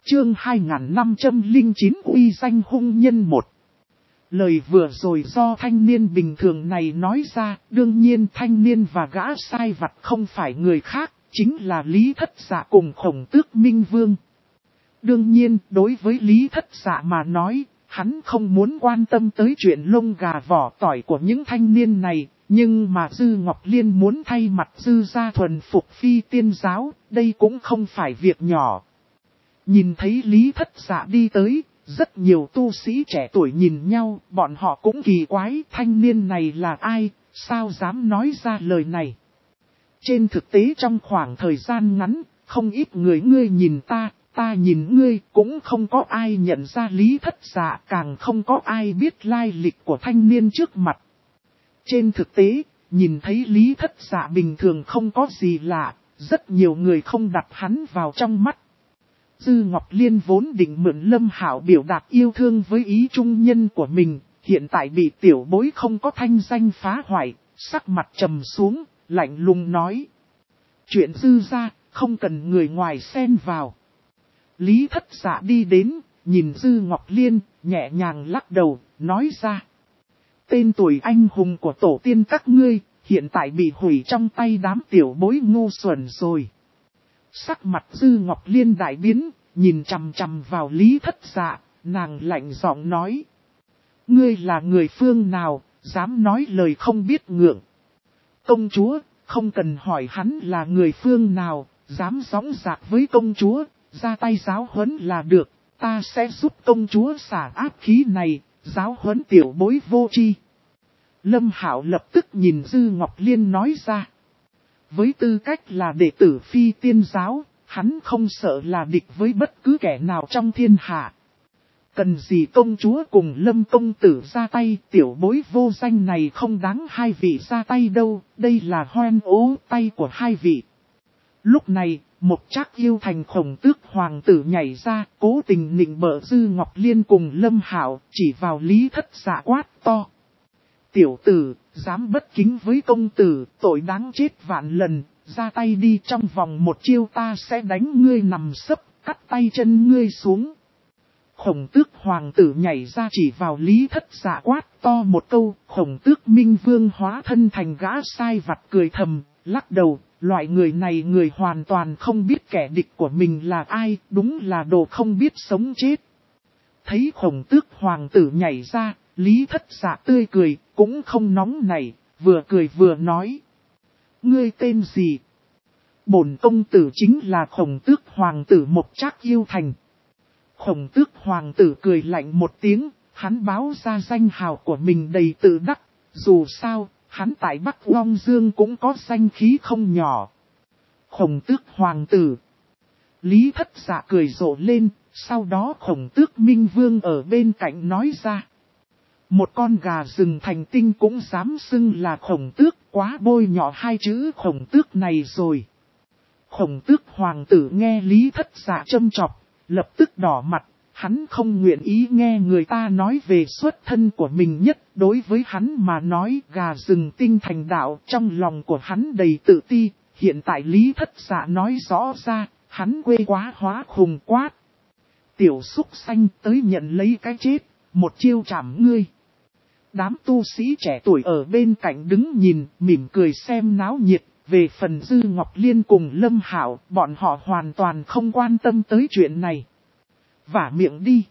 Chương 2509 uy danh hung nhân 1. Lời vừa rồi do thanh niên bình thường này nói ra, đương nhiên thanh niên và gã sai vặt không phải người khác, chính là Lý Thất Dạ cùng Khổng Tước Minh Vương. Đương nhiên, đối với Lý Thất Dạ mà nói, hắn không muốn quan tâm tới chuyện lông gà vỏ tỏi của những thanh niên này, nhưng mà Dư Ngọc Liên muốn thay mặt Dư gia thuần phục Phi Tiên giáo, đây cũng không phải việc nhỏ. Nhìn thấy Lý Thất Dạ đi tới, rất nhiều tu sĩ trẻ tuổi nhìn nhau, bọn họ cũng kỳ quái, thanh niên này là ai, sao dám nói ra lời này. Trên thực tế trong khoảng thời gian ngắn, không ít người ngươi nhìn ta nhìn ngươi, cũng không có ai nhận ra Lý Thất Dạ, càng không có ai biết lai lịch của thanh niên trước mặt. Trên thực tế, nhìn thấy Lý Thất Dạ bình thường không có gì lạ, rất nhiều người không đặt hắn vào trong mắt. Dư Ngọc Liên vốn định mượn Lâm Hạo biểu đạt yêu thương với ý trung nhân của mình, hiện tại bị tiểu bối không có thanh danh phá hoại, sắc mặt trầm xuống, lạnh lùng nói. Chuyện Dư gia, không cần người ngoài xen vào. Lý Thất Dạ đi đến, nhìn Dư Ngọc Liên, nhẹ nhàng lắc đầu, nói ra. Tên tuổi anh hùng của tổ tiên các ngươi, hiện tại bị hủy trong tay đám tiểu bối ngu xuẩn rồi. Sắc mặt Dư Ngọc Liên đại biến, nhìn chằm chằm vào Lý Thất Dạ, nàng lạnh giọng nói. Ngươi là người phương nào, dám nói lời không biết ngượng. Công chúa, không cần hỏi hắn là người phương nào, dám dõng dạc với công chúa, ra tay giáo huấn là được, ta sẽ giúp công chúa xả áp khí này, giáo huấn tiểu bối vô tri. Lâm Hạo lập tức nhìn Dư Ngọc Liên nói ra. Với tư cách là đệ tử Phi Tiên giáo, hắn không sợ là địch với bất cứ kẻ nào trong thiên hạ. Cần gì công chúa cùng Lâm công tử ra tay, tiểu bối vô danh này không đáng hai vị ra tay đâu, đây là hoen ố tay của hai vị. Lúc này, một trác yêu thành Khổng Tước hoàng tử nhảy ra, cố tình nịnh bợ Dư Ngọc Liên cùng Lâm Hạo, chỉ vào Lý Thất Dạ quát to. Tiểu tử, dám bất kính với công tử, tội đáng chết vạn lần, ra tay đi, trong vòng một chiêu ta sẽ đánh ngươi nằm sấp, cắt tay chân ngươi xuống. Khổng Tước hoàng tử nhảy ra chỉ vào Lý Thất Dạ quát to một câu, Khổng Tước Minh Vương hóa thân thành gã sai vặt cười thầm, lắc đầu, loại người này người hoàn toàn không biết kẻ địch của mình là ai, đúng là đồ không biết sống chết. Thấy Khổng Tước hoàng tử nhảy ra, Lý Thất Dạ tươi cười, cũng không nóng nảy, vừa cười vừa nói. Ngươi tên gì? Bổn công tử chính là Khổng Tước hoàng tử một trác yêu thành. Khổng Tước hoàng tử cười lạnh một tiếng, hắn báo ra danh hào của mình đầy tự đắc, dù sao, hắn tại Bắc Long Dương cũng có danh khí không nhỏ. Khổng Tước hoàng tử. Lý Thất Dạ cười rộ lên, sau đó Khổng Tước Minh Vương ở bên cạnh nói ra. Một con gà rừng thành tinh cũng dám xưng là Khổng Tước, quá bôi nhọ hai chữ Khổng Tước này rồi. Khổng Tước hoàng tử nghe Lý Thất Dạ châm chọc, lập tức đỏ mặt, hắn không nguyện ý nghe người ta nói về xuất thân của mình nhất, đối với hắn mà nói gà rừng tinh thành đạo, trong lòng của hắn đầy tự ti, hiện tại Lý Thất Dạ nói rõ ra, hắn quê quá hóa khùng quát. Tiểu súc xanh tới nhận lấy cái chết, một chiêu chảm ngươi. Đám tu sĩ trẻ tuổi ở bên cạnh đứng nhìn, mỉm cười xem náo nhiệt, về phần Dư Ngọc Liên cùng Lâm Hạo, bọn họ hoàn toàn không quan tâm tới chuyện này. Vả miệng đi.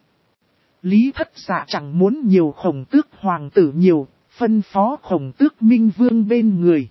Lý Thất Dạ chẳng muốn nhiều Khổng Tước hoàng tử nhiều, phân phó Khổng Tước Minh Vương bên người.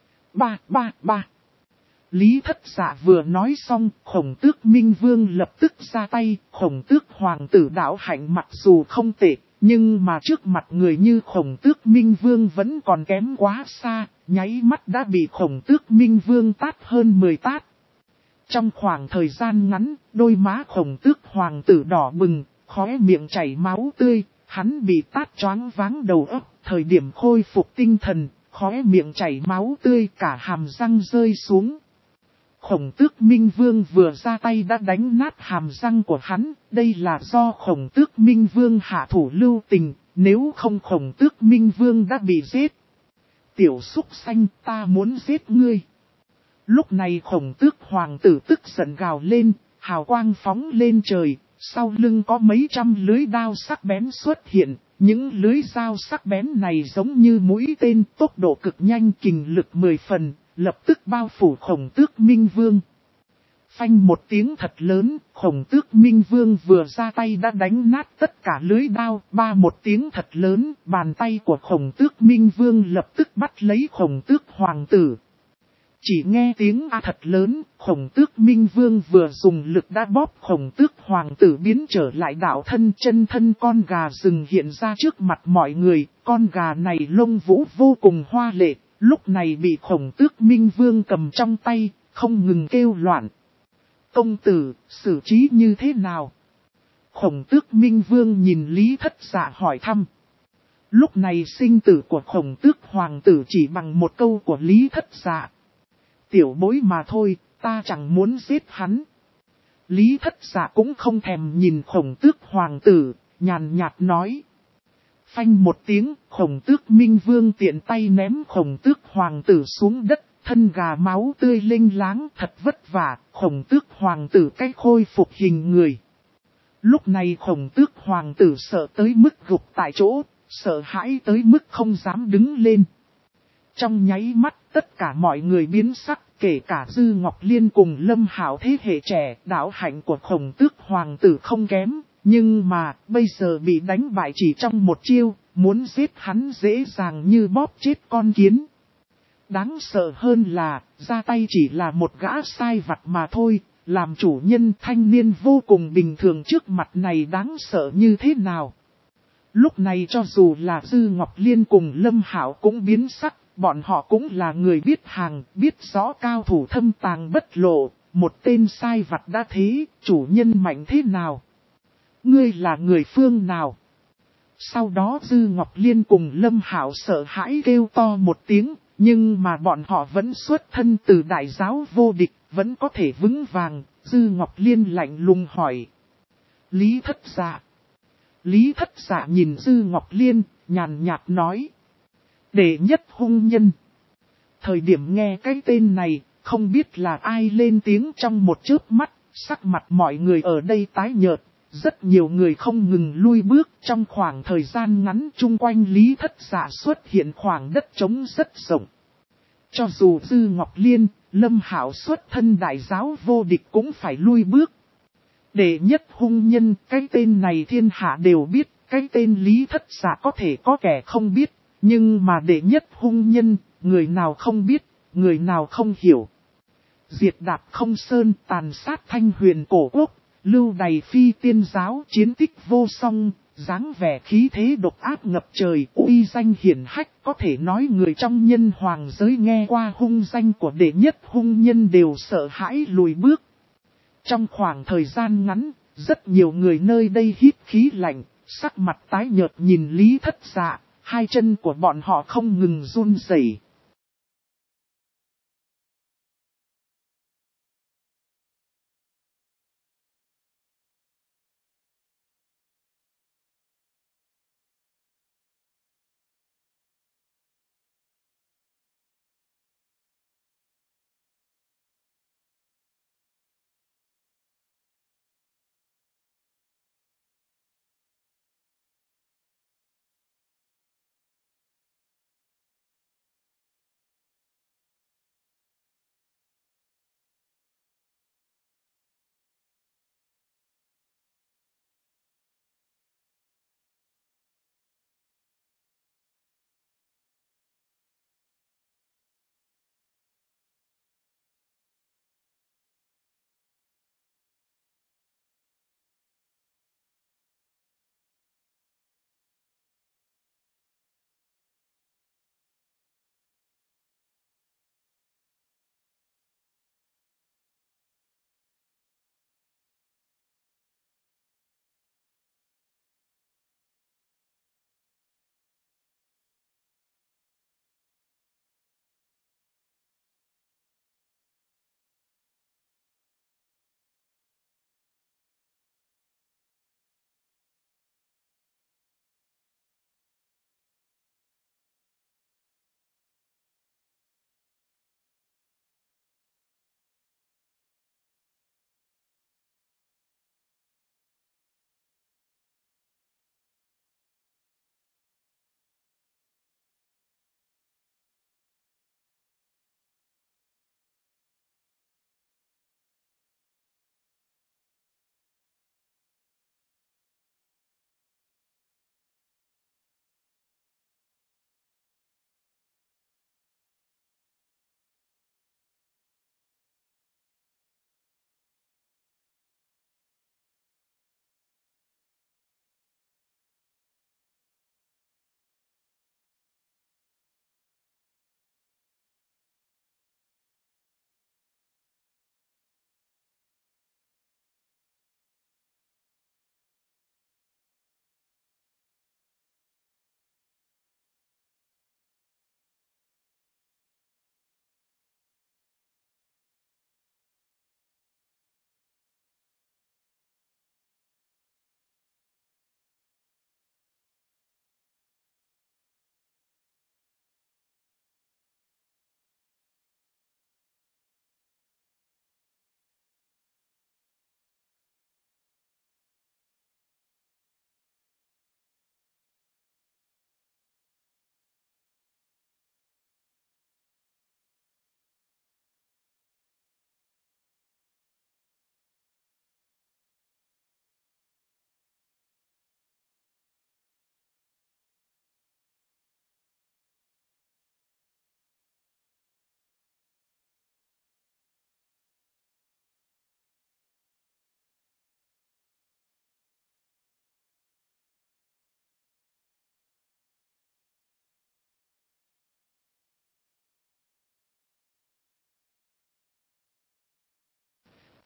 Ba. Lý Thất Dạ vừa nói xong, Khổng Tước Minh Vương lập tức ra tay, Khổng Tước hoàng tử đạo hạnh mặc dù không tệ, nhưng mà trước mặt người như Khổng Tước Minh Vương vẫn còn kém quá xa, nháy mắt đã bị Khổng Tước Minh Vương tát hơn 10 tát. Trong khoảng thời gian ngắn, đôi má Khổng Tước hoàng tử đỏ bừng, khóe miệng chảy máu tươi, hắn bị tát choáng váng đầu óc, thời điểm khôi phục tinh thần, khóe miệng chảy máu tươi cả hàm răng rơi xuống. Khổng Tước Minh Vương vừa ra tay đã đánh nát hàm răng của hắn, đây là do Khổng Tước Minh Vương hạ thủ lưu tình, nếu không Khổng Tước Minh Vương đã bị giết. Tiểu súc xanh, ta muốn giết ngươi. Lúc này Khổng Tước hoàng tử tức giận gào lên, hào quang phóng lên trời, sau lưng có mấy trăm lưới đao sắc bén xuất hiện. Những lưới dao sắc bén này giống như mũi tên, tốc độ cực nhanh, kình lực 10 phần, lập tức bao phủ Khổng Tước Minh Vương. Phanh một tiếng thật lớn, Khổng Tước Minh Vương vừa ra tay đã đánh nát tất cả lưới đao. Ba một tiếng thật lớn, bàn tay của Khổng Tước Minh Vương lập tức bắt lấy Khổng Tước Hoàng tử. Chỉ nghe tiếng a thật lớn, Khổng Tước Minh Vương vừa dùng lực đã bóp Khổng Tước Hoàng tử biến trở lại đạo thân, chân thân con gà rừng hiện ra trước mặt mọi người. Con gà này lông vũ vô cùng hoa lệ, lúc này bị Khổng Tước Minh Vương cầm trong tay, không ngừng kêu loạn. Công tử, xử trí như thế nào? Khổng Tước Minh Vương nhìn Lý Thất Dạ hỏi thăm. Lúc này sinh tử của Khổng Tước Hoàng tử chỉ bằng một câu của Lý Thất Dạ. Tiểu bối mà thôi, ta chẳng muốn giết hắn. Lý Thất Dạ cũng không thèm nhìn Khổng Tước Hoàng tử, nhàn nhạt nói. Phanh một tiếng, Khổng Tước Minh Vương tiện tay ném Khổng Tước Hoàng tử xuống đất, thân gà máu tươi linh láng thật vất vả, Khổng Tước Hoàng tử cách khôi phục hình người. Lúc này Khổng Tước Hoàng tử sợ tới mức gục tại chỗ, sợ hãi tới mức không dám đứng lên. Trong nháy mắt, tất cả mọi người biến sắc, kể cả Dư Ngọc Liên cùng Lâm Hạo thế hệ trẻ, đạo hạnh của Khổng Tước Hoàng tử không kém, nhưng mà, bây giờ bị đánh bại chỉ trong một chiêu, muốn giết hắn dễ dàng như bóp chết con kiến. Đáng sợ hơn là, ra tay chỉ là một gã sai vặt mà thôi, làm chủ nhân thanh niên vô cùng bình thường trước mặt này đáng sợ như thế nào. Lúc này cho dù là Dư Ngọc Liên cùng Lâm Hạo cũng biến sắc, bọn họ cũng là người biết hàng, biết rõ cao thủ thâm tàng bất lộ, một tên sai vặt đã thế, chủ nhân mạnh thế nào? Ngươi là người phương nào? Sau đó Dư Ngọc Liên cùng Lâm Hạo sợ hãi kêu to một tiếng, nhưng mà bọn họ vẫn xuất thân từ đại giáo vô địch, vẫn có thể vững vàng. Dư Ngọc Liên lạnh lùng hỏi. Lý Thất Dạ. Lý Thất Dạ nhìn Dư Ngọc Liên, nhàn nhạt nói. Đệ nhất hung nhân. Thời điểm nghe cái tên này, không biết là ai lên tiếng trong một chớp mắt, sắc mặt mọi người ở đây tái nhợt. Rất nhiều người không ngừng lui bước trong khoảng thời gian ngắn chung quanh Lý Thất Dạ xuất hiện khoảng đất trống rất rộng. Cho dù Dư Ngọc Liên, Lâm Hạo xuất thân đại giáo vô địch cũng phải lui bước. Đệ nhất hung nhân, cái tên này thiên hạ đều biết, cái tên Lý Thất Dạ có thể có kẻ không biết, nhưng mà đệ nhất hung nhân, người nào không biết, người nào không hiểu. Diệt đạp không sơn, tàn sát Thanh Huyền cổ quốc. Lưu đày phi tiên giáo, chiến tích vô song, dáng vẻ khí thế độc ác ngập trời, uy danh hiển hách, có thể nói người trong nhân hoàng giới nghe qua hung danh của đệ nhất hung nhân đều sợ hãi lùi bước. Trong khoảng thời gian ngắn, rất nhiều người nơi đây hít khí lạnh, sắc mặt tái nhợt nhìn Lý Thất Dạ, hai chân của bọn họ không ngừng run rẩy.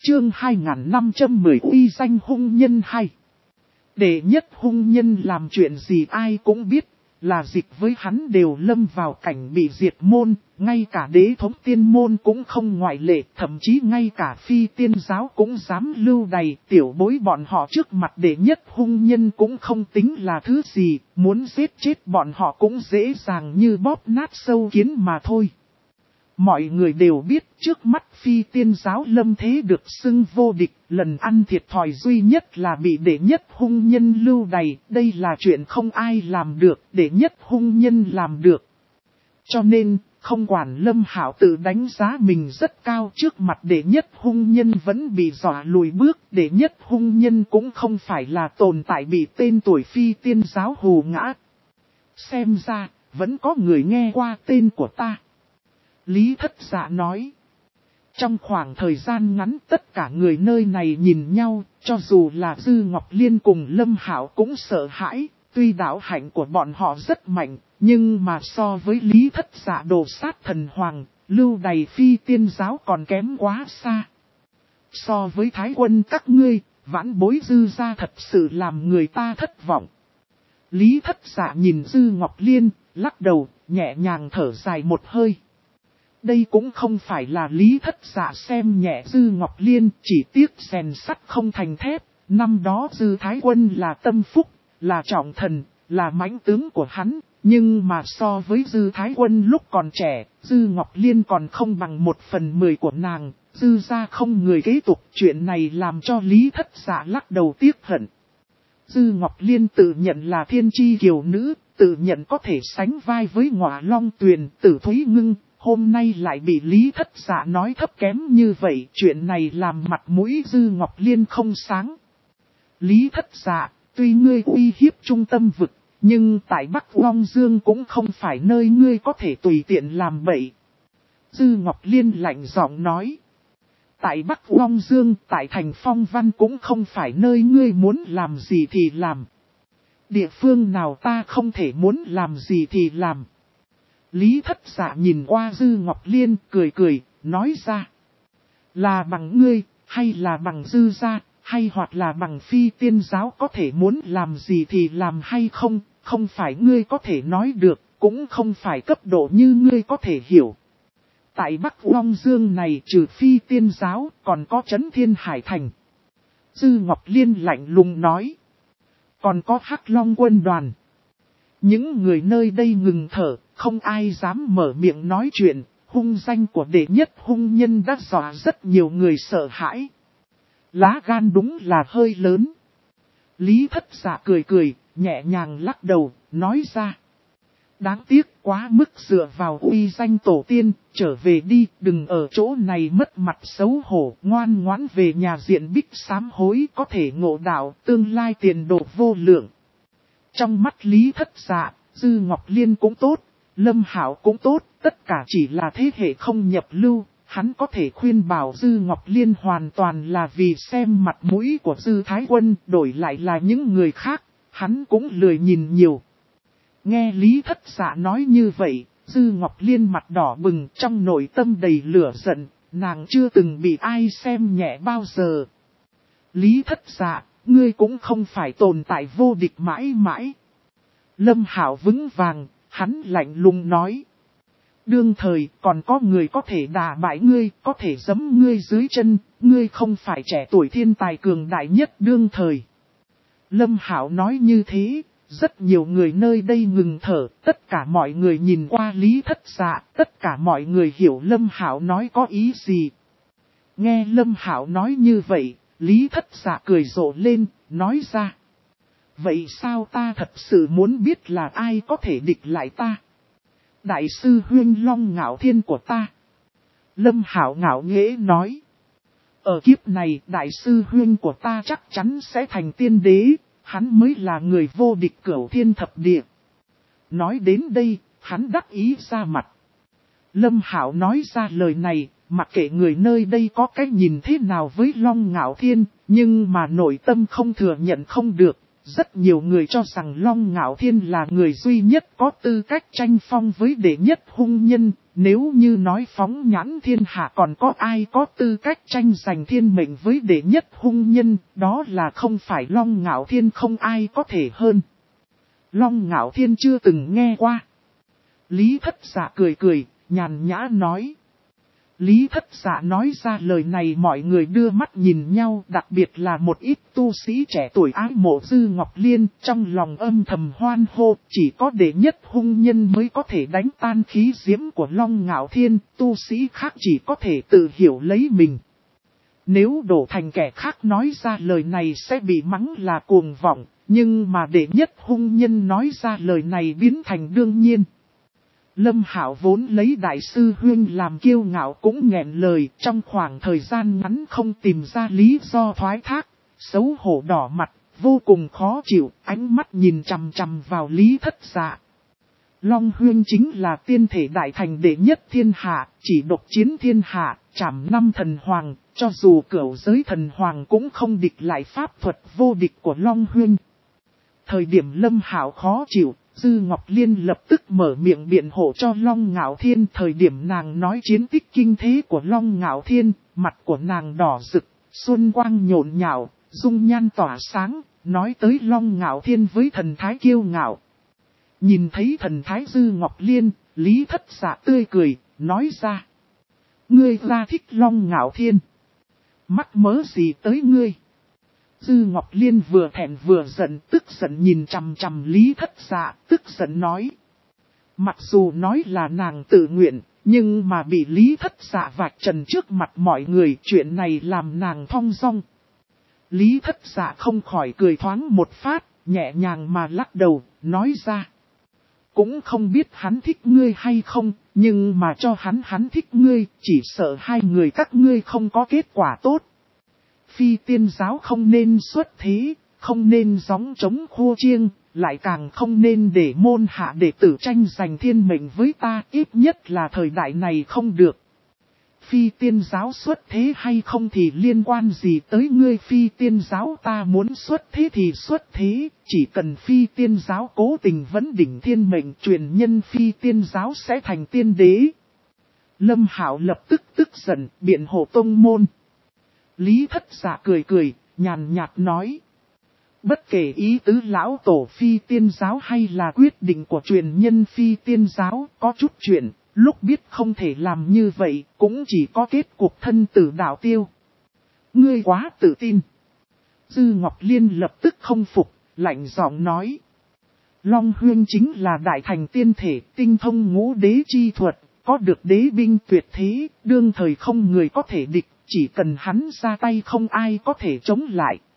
Chương 2510 uy danh hung nhân hay. Đệ nhất hung nhân làm chuyện gì ai cũng biết, là Dịch với hắn đều lâm vào cảnh bị diệt môn, ngay cả đế thống tiên môn cũng không ngoại lệ, thậm chí ngay cả phi tiên giáo cũng dám lưu đày, tiểu bối bọn họ trước mặt đệ nhất hung nhân cũng không tính là thứ gì, muốn giết chết bọn họ cũng dễ dàng như bóp nát sâu kiến mà thôi. Mọi người đều biết trước mắt phi tiên giáo lâm thế được xưng vô địch, lần ăn thiệt thòi duy nhất là bị đệ nhất hung nhân lưu đày, đây là chuyện không ai làm được, đệ nhất hung nhân làm được. Cho nên, không quản Lâm Hạo tự đánh giá mình rất cao trước mặt đệ nhất hung nhân vẫn bị dọa lùi bước, đệ nhất hung nhân cũng không phải là tồn tại bị tên tuổi phi tiên giáo hù ngã. Xem ra, vẫn có người nghe qua tên của ta. Lý Thất Dạ nói. Trong khoảng thời gian ngắn tất cả người nơi này nhìn nhau, cho dù là Dư Ngọc Liên cùng Lâm Hạo cũng sợ hãi, tuy đạo hạnh của bọn họ rất mạnh, nhưng mà so với Lý Thất Dạ đồ sát thần hoàng, lưu đày phi tiên giáo còn kém quá xa. So với Thái Quân các ngươi, vãn bối Dư gia thật sự làm người ta thất vọng. Lý Thất Dạ nhìn Dư Ngọc Liên, lắc đầu, nhẹ nhàng thở dài một hơi. Đây cũng không phải là Lý Thất Dạ xem nhẹ Dư Ngọc Liên, chỉ tiếc rèn sắt không thành thép. Năm đó Dư Thái Quân là tâm phúc, là trọng thần, là mãnh tướng của hắn. Nhưng mà so với Dư Thái Quân lúc còn trẻ, Dư Ngọc Liên còn không bằng 1/10 của nàng. Dư gia không người kế tục, chuyện này làm cho Lý Thất Dạ lắc đầu tiếc hận. Dư Ngọc Liên tự nhận là thiên chi kiều nữ, tự nhận có thể sánh vai với Ngọa Long Tuyền, Tử Thúy Ngưng. Hôm nay lại bị Lý Thất Dạ nói thấp kém như vậy, chuyện này làm mặt mũi Dư Ngọc Liên không sáng. Lý Thất Dạ, tuy ngươi uy hiếp trung tâm vực, nhưng tại Bắc Long Dương cũng không phải nơi ngươi có thể tùy tiện làm bậy. Dư Ngọc Liên lạnh giọng nói. Tại Bắc Long Dương, tại thành Phong Văn cũng không phải nơi ngươi muốn làm gì thì làm. Địa phương nào ta không thể muốn làm gì thì làm. Lý Thất Dạ nhìn qua Dư Ngọc Liên cười cười, nói ra. Là bằng ngươi, hay là bằng Dư gia, hay hoặc là bằng phi tiên giáo có thể muốn làm gì thì làm hay không, không phải ngươi có thể nói được, cũng không phải cấp độ như ngươi có thể hiểu. Tại Bắc Long Dương này trừ phi tiên giáo, còn có Trấn Thiên Hải Thành. Dư Ngọc Liên lạnh lùng nói. Còn có Hắc Long quân đoàn. Những người nơi đây ngừng thở, không ai dám mở miệng nói chuyện, hung danh của đệ nhất hung nhân đã dọa rất nhiều người sợ hãi. Lá gan đúng là hơi lớn. Lý Thất Dạ cười cười, nhẹ nhàng lắc đầu, nói ra. Đáng tiếc quá mức dựa vào uy danh tổ tiên, trở về đi, đừng ở chỗ này mất mặt xấu hổ, ngoan ngoãn về nhà diện bích sám hối có thể ngộ đạo, tương lai tiền đồ vô lượng. Trong mắt Lý Thất Dạ, Dư Ngọc Liên cũng tốt, Lâm Hạo cũng tốt, tất cả chỉ là thế hệ không nhập lưu, hắn có thể khuyên bảo Dư Ngọc Liên hoàn toàn là vì xem mặt mũi của Dư Thái Quân, đổi lại là những người khác, hắn cũng lười nhìn nhiều. Nghe Lý Thất Dạ nói như vậy, Dư Ngọc Liên mặt đỏ bừng trong nội tâm đầy lửa giận, nàng chưa từng bị ai xem nhẹ bao giờ. Lý Thất Dạ, ngươi cũng không phải tồn tại vô địch mãi mãi. Lâm Hạo vững vàng, hắn lạnh lùng nói. Đương thời còn có người có thể đả bại ngươi, có thể giẫm ngươi dưới chân, ngươi không phải trẻ tuổi thiên tài cường đại nhất đương thời. Lâm Hạo nói như thế, rất nhiều người nơi đây ngừng thở, tất cả mọi người nhìn qua Lý Thất Dạ, tất cả mọi người hiểu Lâm Hạo nói có ý gì. Nghe Lâm Hạo nói như vậy, Lý Thất Dạ cười rộ lên, nói ra. Vậy sao ta thật sự muốn biết là ai có thể địch lại ta? Đại sư Huyên Long Ngạo Thiên của ta. Lâm Hạo ngạo nghễ nói. Ở kiếp này đại sư Huyên của ta chắc chắn sẽ thành tiên đế, hắn mới là người vô địch cửu thiên thập địa. Nói đến đây, hắn đắc ý ra mặt. Lâm Hạo nói ra lời này, mặc kệ người nơi đây có cái nhìn thế nào với Long Ngạo Thiên, nhưng mà nội tâm không thừa nhận không được. Rất nhiều người cho rằng Long Ngạo Thiên là người duy nhất có tư cách tranh phong với đệ nhất hung nhân, nếu như nói phóng nhãn thiên hạ còn có ai có tư cách tranh giành thiên mệnh với đệ nhất hung nhân, đó là không phải Long Ngạo Thiên, không ai có thể hơn. Long Ngạo Thiên chưa từng nghe qua. Lý Thất Dạ cười cười, nhàn nhã nói. Lý Thất Dạ nói ra lời này mọi người đưa mắt nhìn nhau, đặc biệt là một ít tu sĩ trẻ tuổi ái mộ Dư Ngọc Liên, trong lòng âm thầm hoan hô, chỉ có đệ nhất hung nhân mới có thể đánh tan khí diễm của Long Ngạo Thiên, tu sĩ khác chỉ có thể tự hiểu lấy mình. Nếu đổ thành kẻ khác nói ra lời này sẽ bị mắng là cuồng vọng, nhưng mà đệ nhất hung nhân nói ra lời này biến thành đương nhiên. Lâm Hạo vốn lấy đại sư huynh làm kiêu ngạo cũng nghẹn lời, trong khoảng thời gian ngắn không tìm ra lý do thoái thác, xấu hổ đỏ mặt, vô cùng khó chịu, ánh mắt nhìn chằm chằm vào Lý Thất Dạ. Long huynh chính là tiên thể đại thành đệ nhất thiên hạ, chỉ độc chiến thiên hạ, trảm 5 thần hoàng, cho dù cửu giới thần hoàng cũng không địch lại pháp thuật vô địch của Long huynh. Thời điểm Lâm Hạo khó chịu, Dư Ngọc Liên lập tức mở miệng biện hộ cho Long Ngạo Thiên. Thời điểm nàng nói chiến tích kinh thế của Long Ngạo Thiên, mặt của nàng đỏ rực, xuân quang nhộn nhạo, dung nhan tỏa sáng, nói tới Long Ngạo Thiên với thần thái kiêu ngạo. Nhìn thấy thần thái Dư Ngọc Liên, Lý Thất Dạ tươi cười, nói ra. Ngươi ra thích Long Ngạo Thiên. Mắc mớ gì tới ngươi? Dư Ngọc Liên vừa thẹn vừa giận, tức giận nhìn chằm chằm Lý Thất Dạ, tức giận nói. Mặc dù nói là nàng tự nguyện, nhưng mà bị Lý Thất Dạ vạch trần trước mặt mọi người, chuyện này làm nàng thong dong. Lý Thất Dạ không khỏi cười thoáng một phát, nhẹ nhàng mà lắc đầu, nói ra. Cũng không biết hắn thích ngươi hay không, nhưng mà cho hắn thích ngươi, chỉ sợ hai người các ngươi không có kết quả tốt. Phi tiên giáo không nên xuất thế, không nên gióng trống khua chiêng, lại càng không nên để môn hạ đệ tử tranh giành thiên mệnh với ta, ít nhất là thời đại này không được. Phi tiên giáo xuất thế hay không thì liên quan gì tới ngươi? Phi tiên giáo ta muốn xuất thế thì xuất thế, chỉ cần phi tiên giáo cố tình vấn đỉnh thiên mệnh, truyền nhân phi tiên giáo sẽ thành tiên đế. Lâm Hạo lập tức tức giận, biện hộ tông môn. Lý Thất Dạ cười cười, nhàn nhạt nói. Bất kể ý tứ lão tổ phi tiên giáo hay là quyết định của truyền nhân phi tiên giáo, có chút chuyện, lúc biết không thể làm như vậy, cũng chỉ có kết cục thân tử đạo tiêu. Ngươi quá tự tin. Dư Ngọc Liên lập tức không phục, lạnh giọng nói. Long huynh chính là đại thành tiên thể, tinh thông ngũ đế chi thuật, có được đế binh tuyệt thế, đương thời không người có thể địch, chỉ cần hắn ra tay không ai có thể chống lại.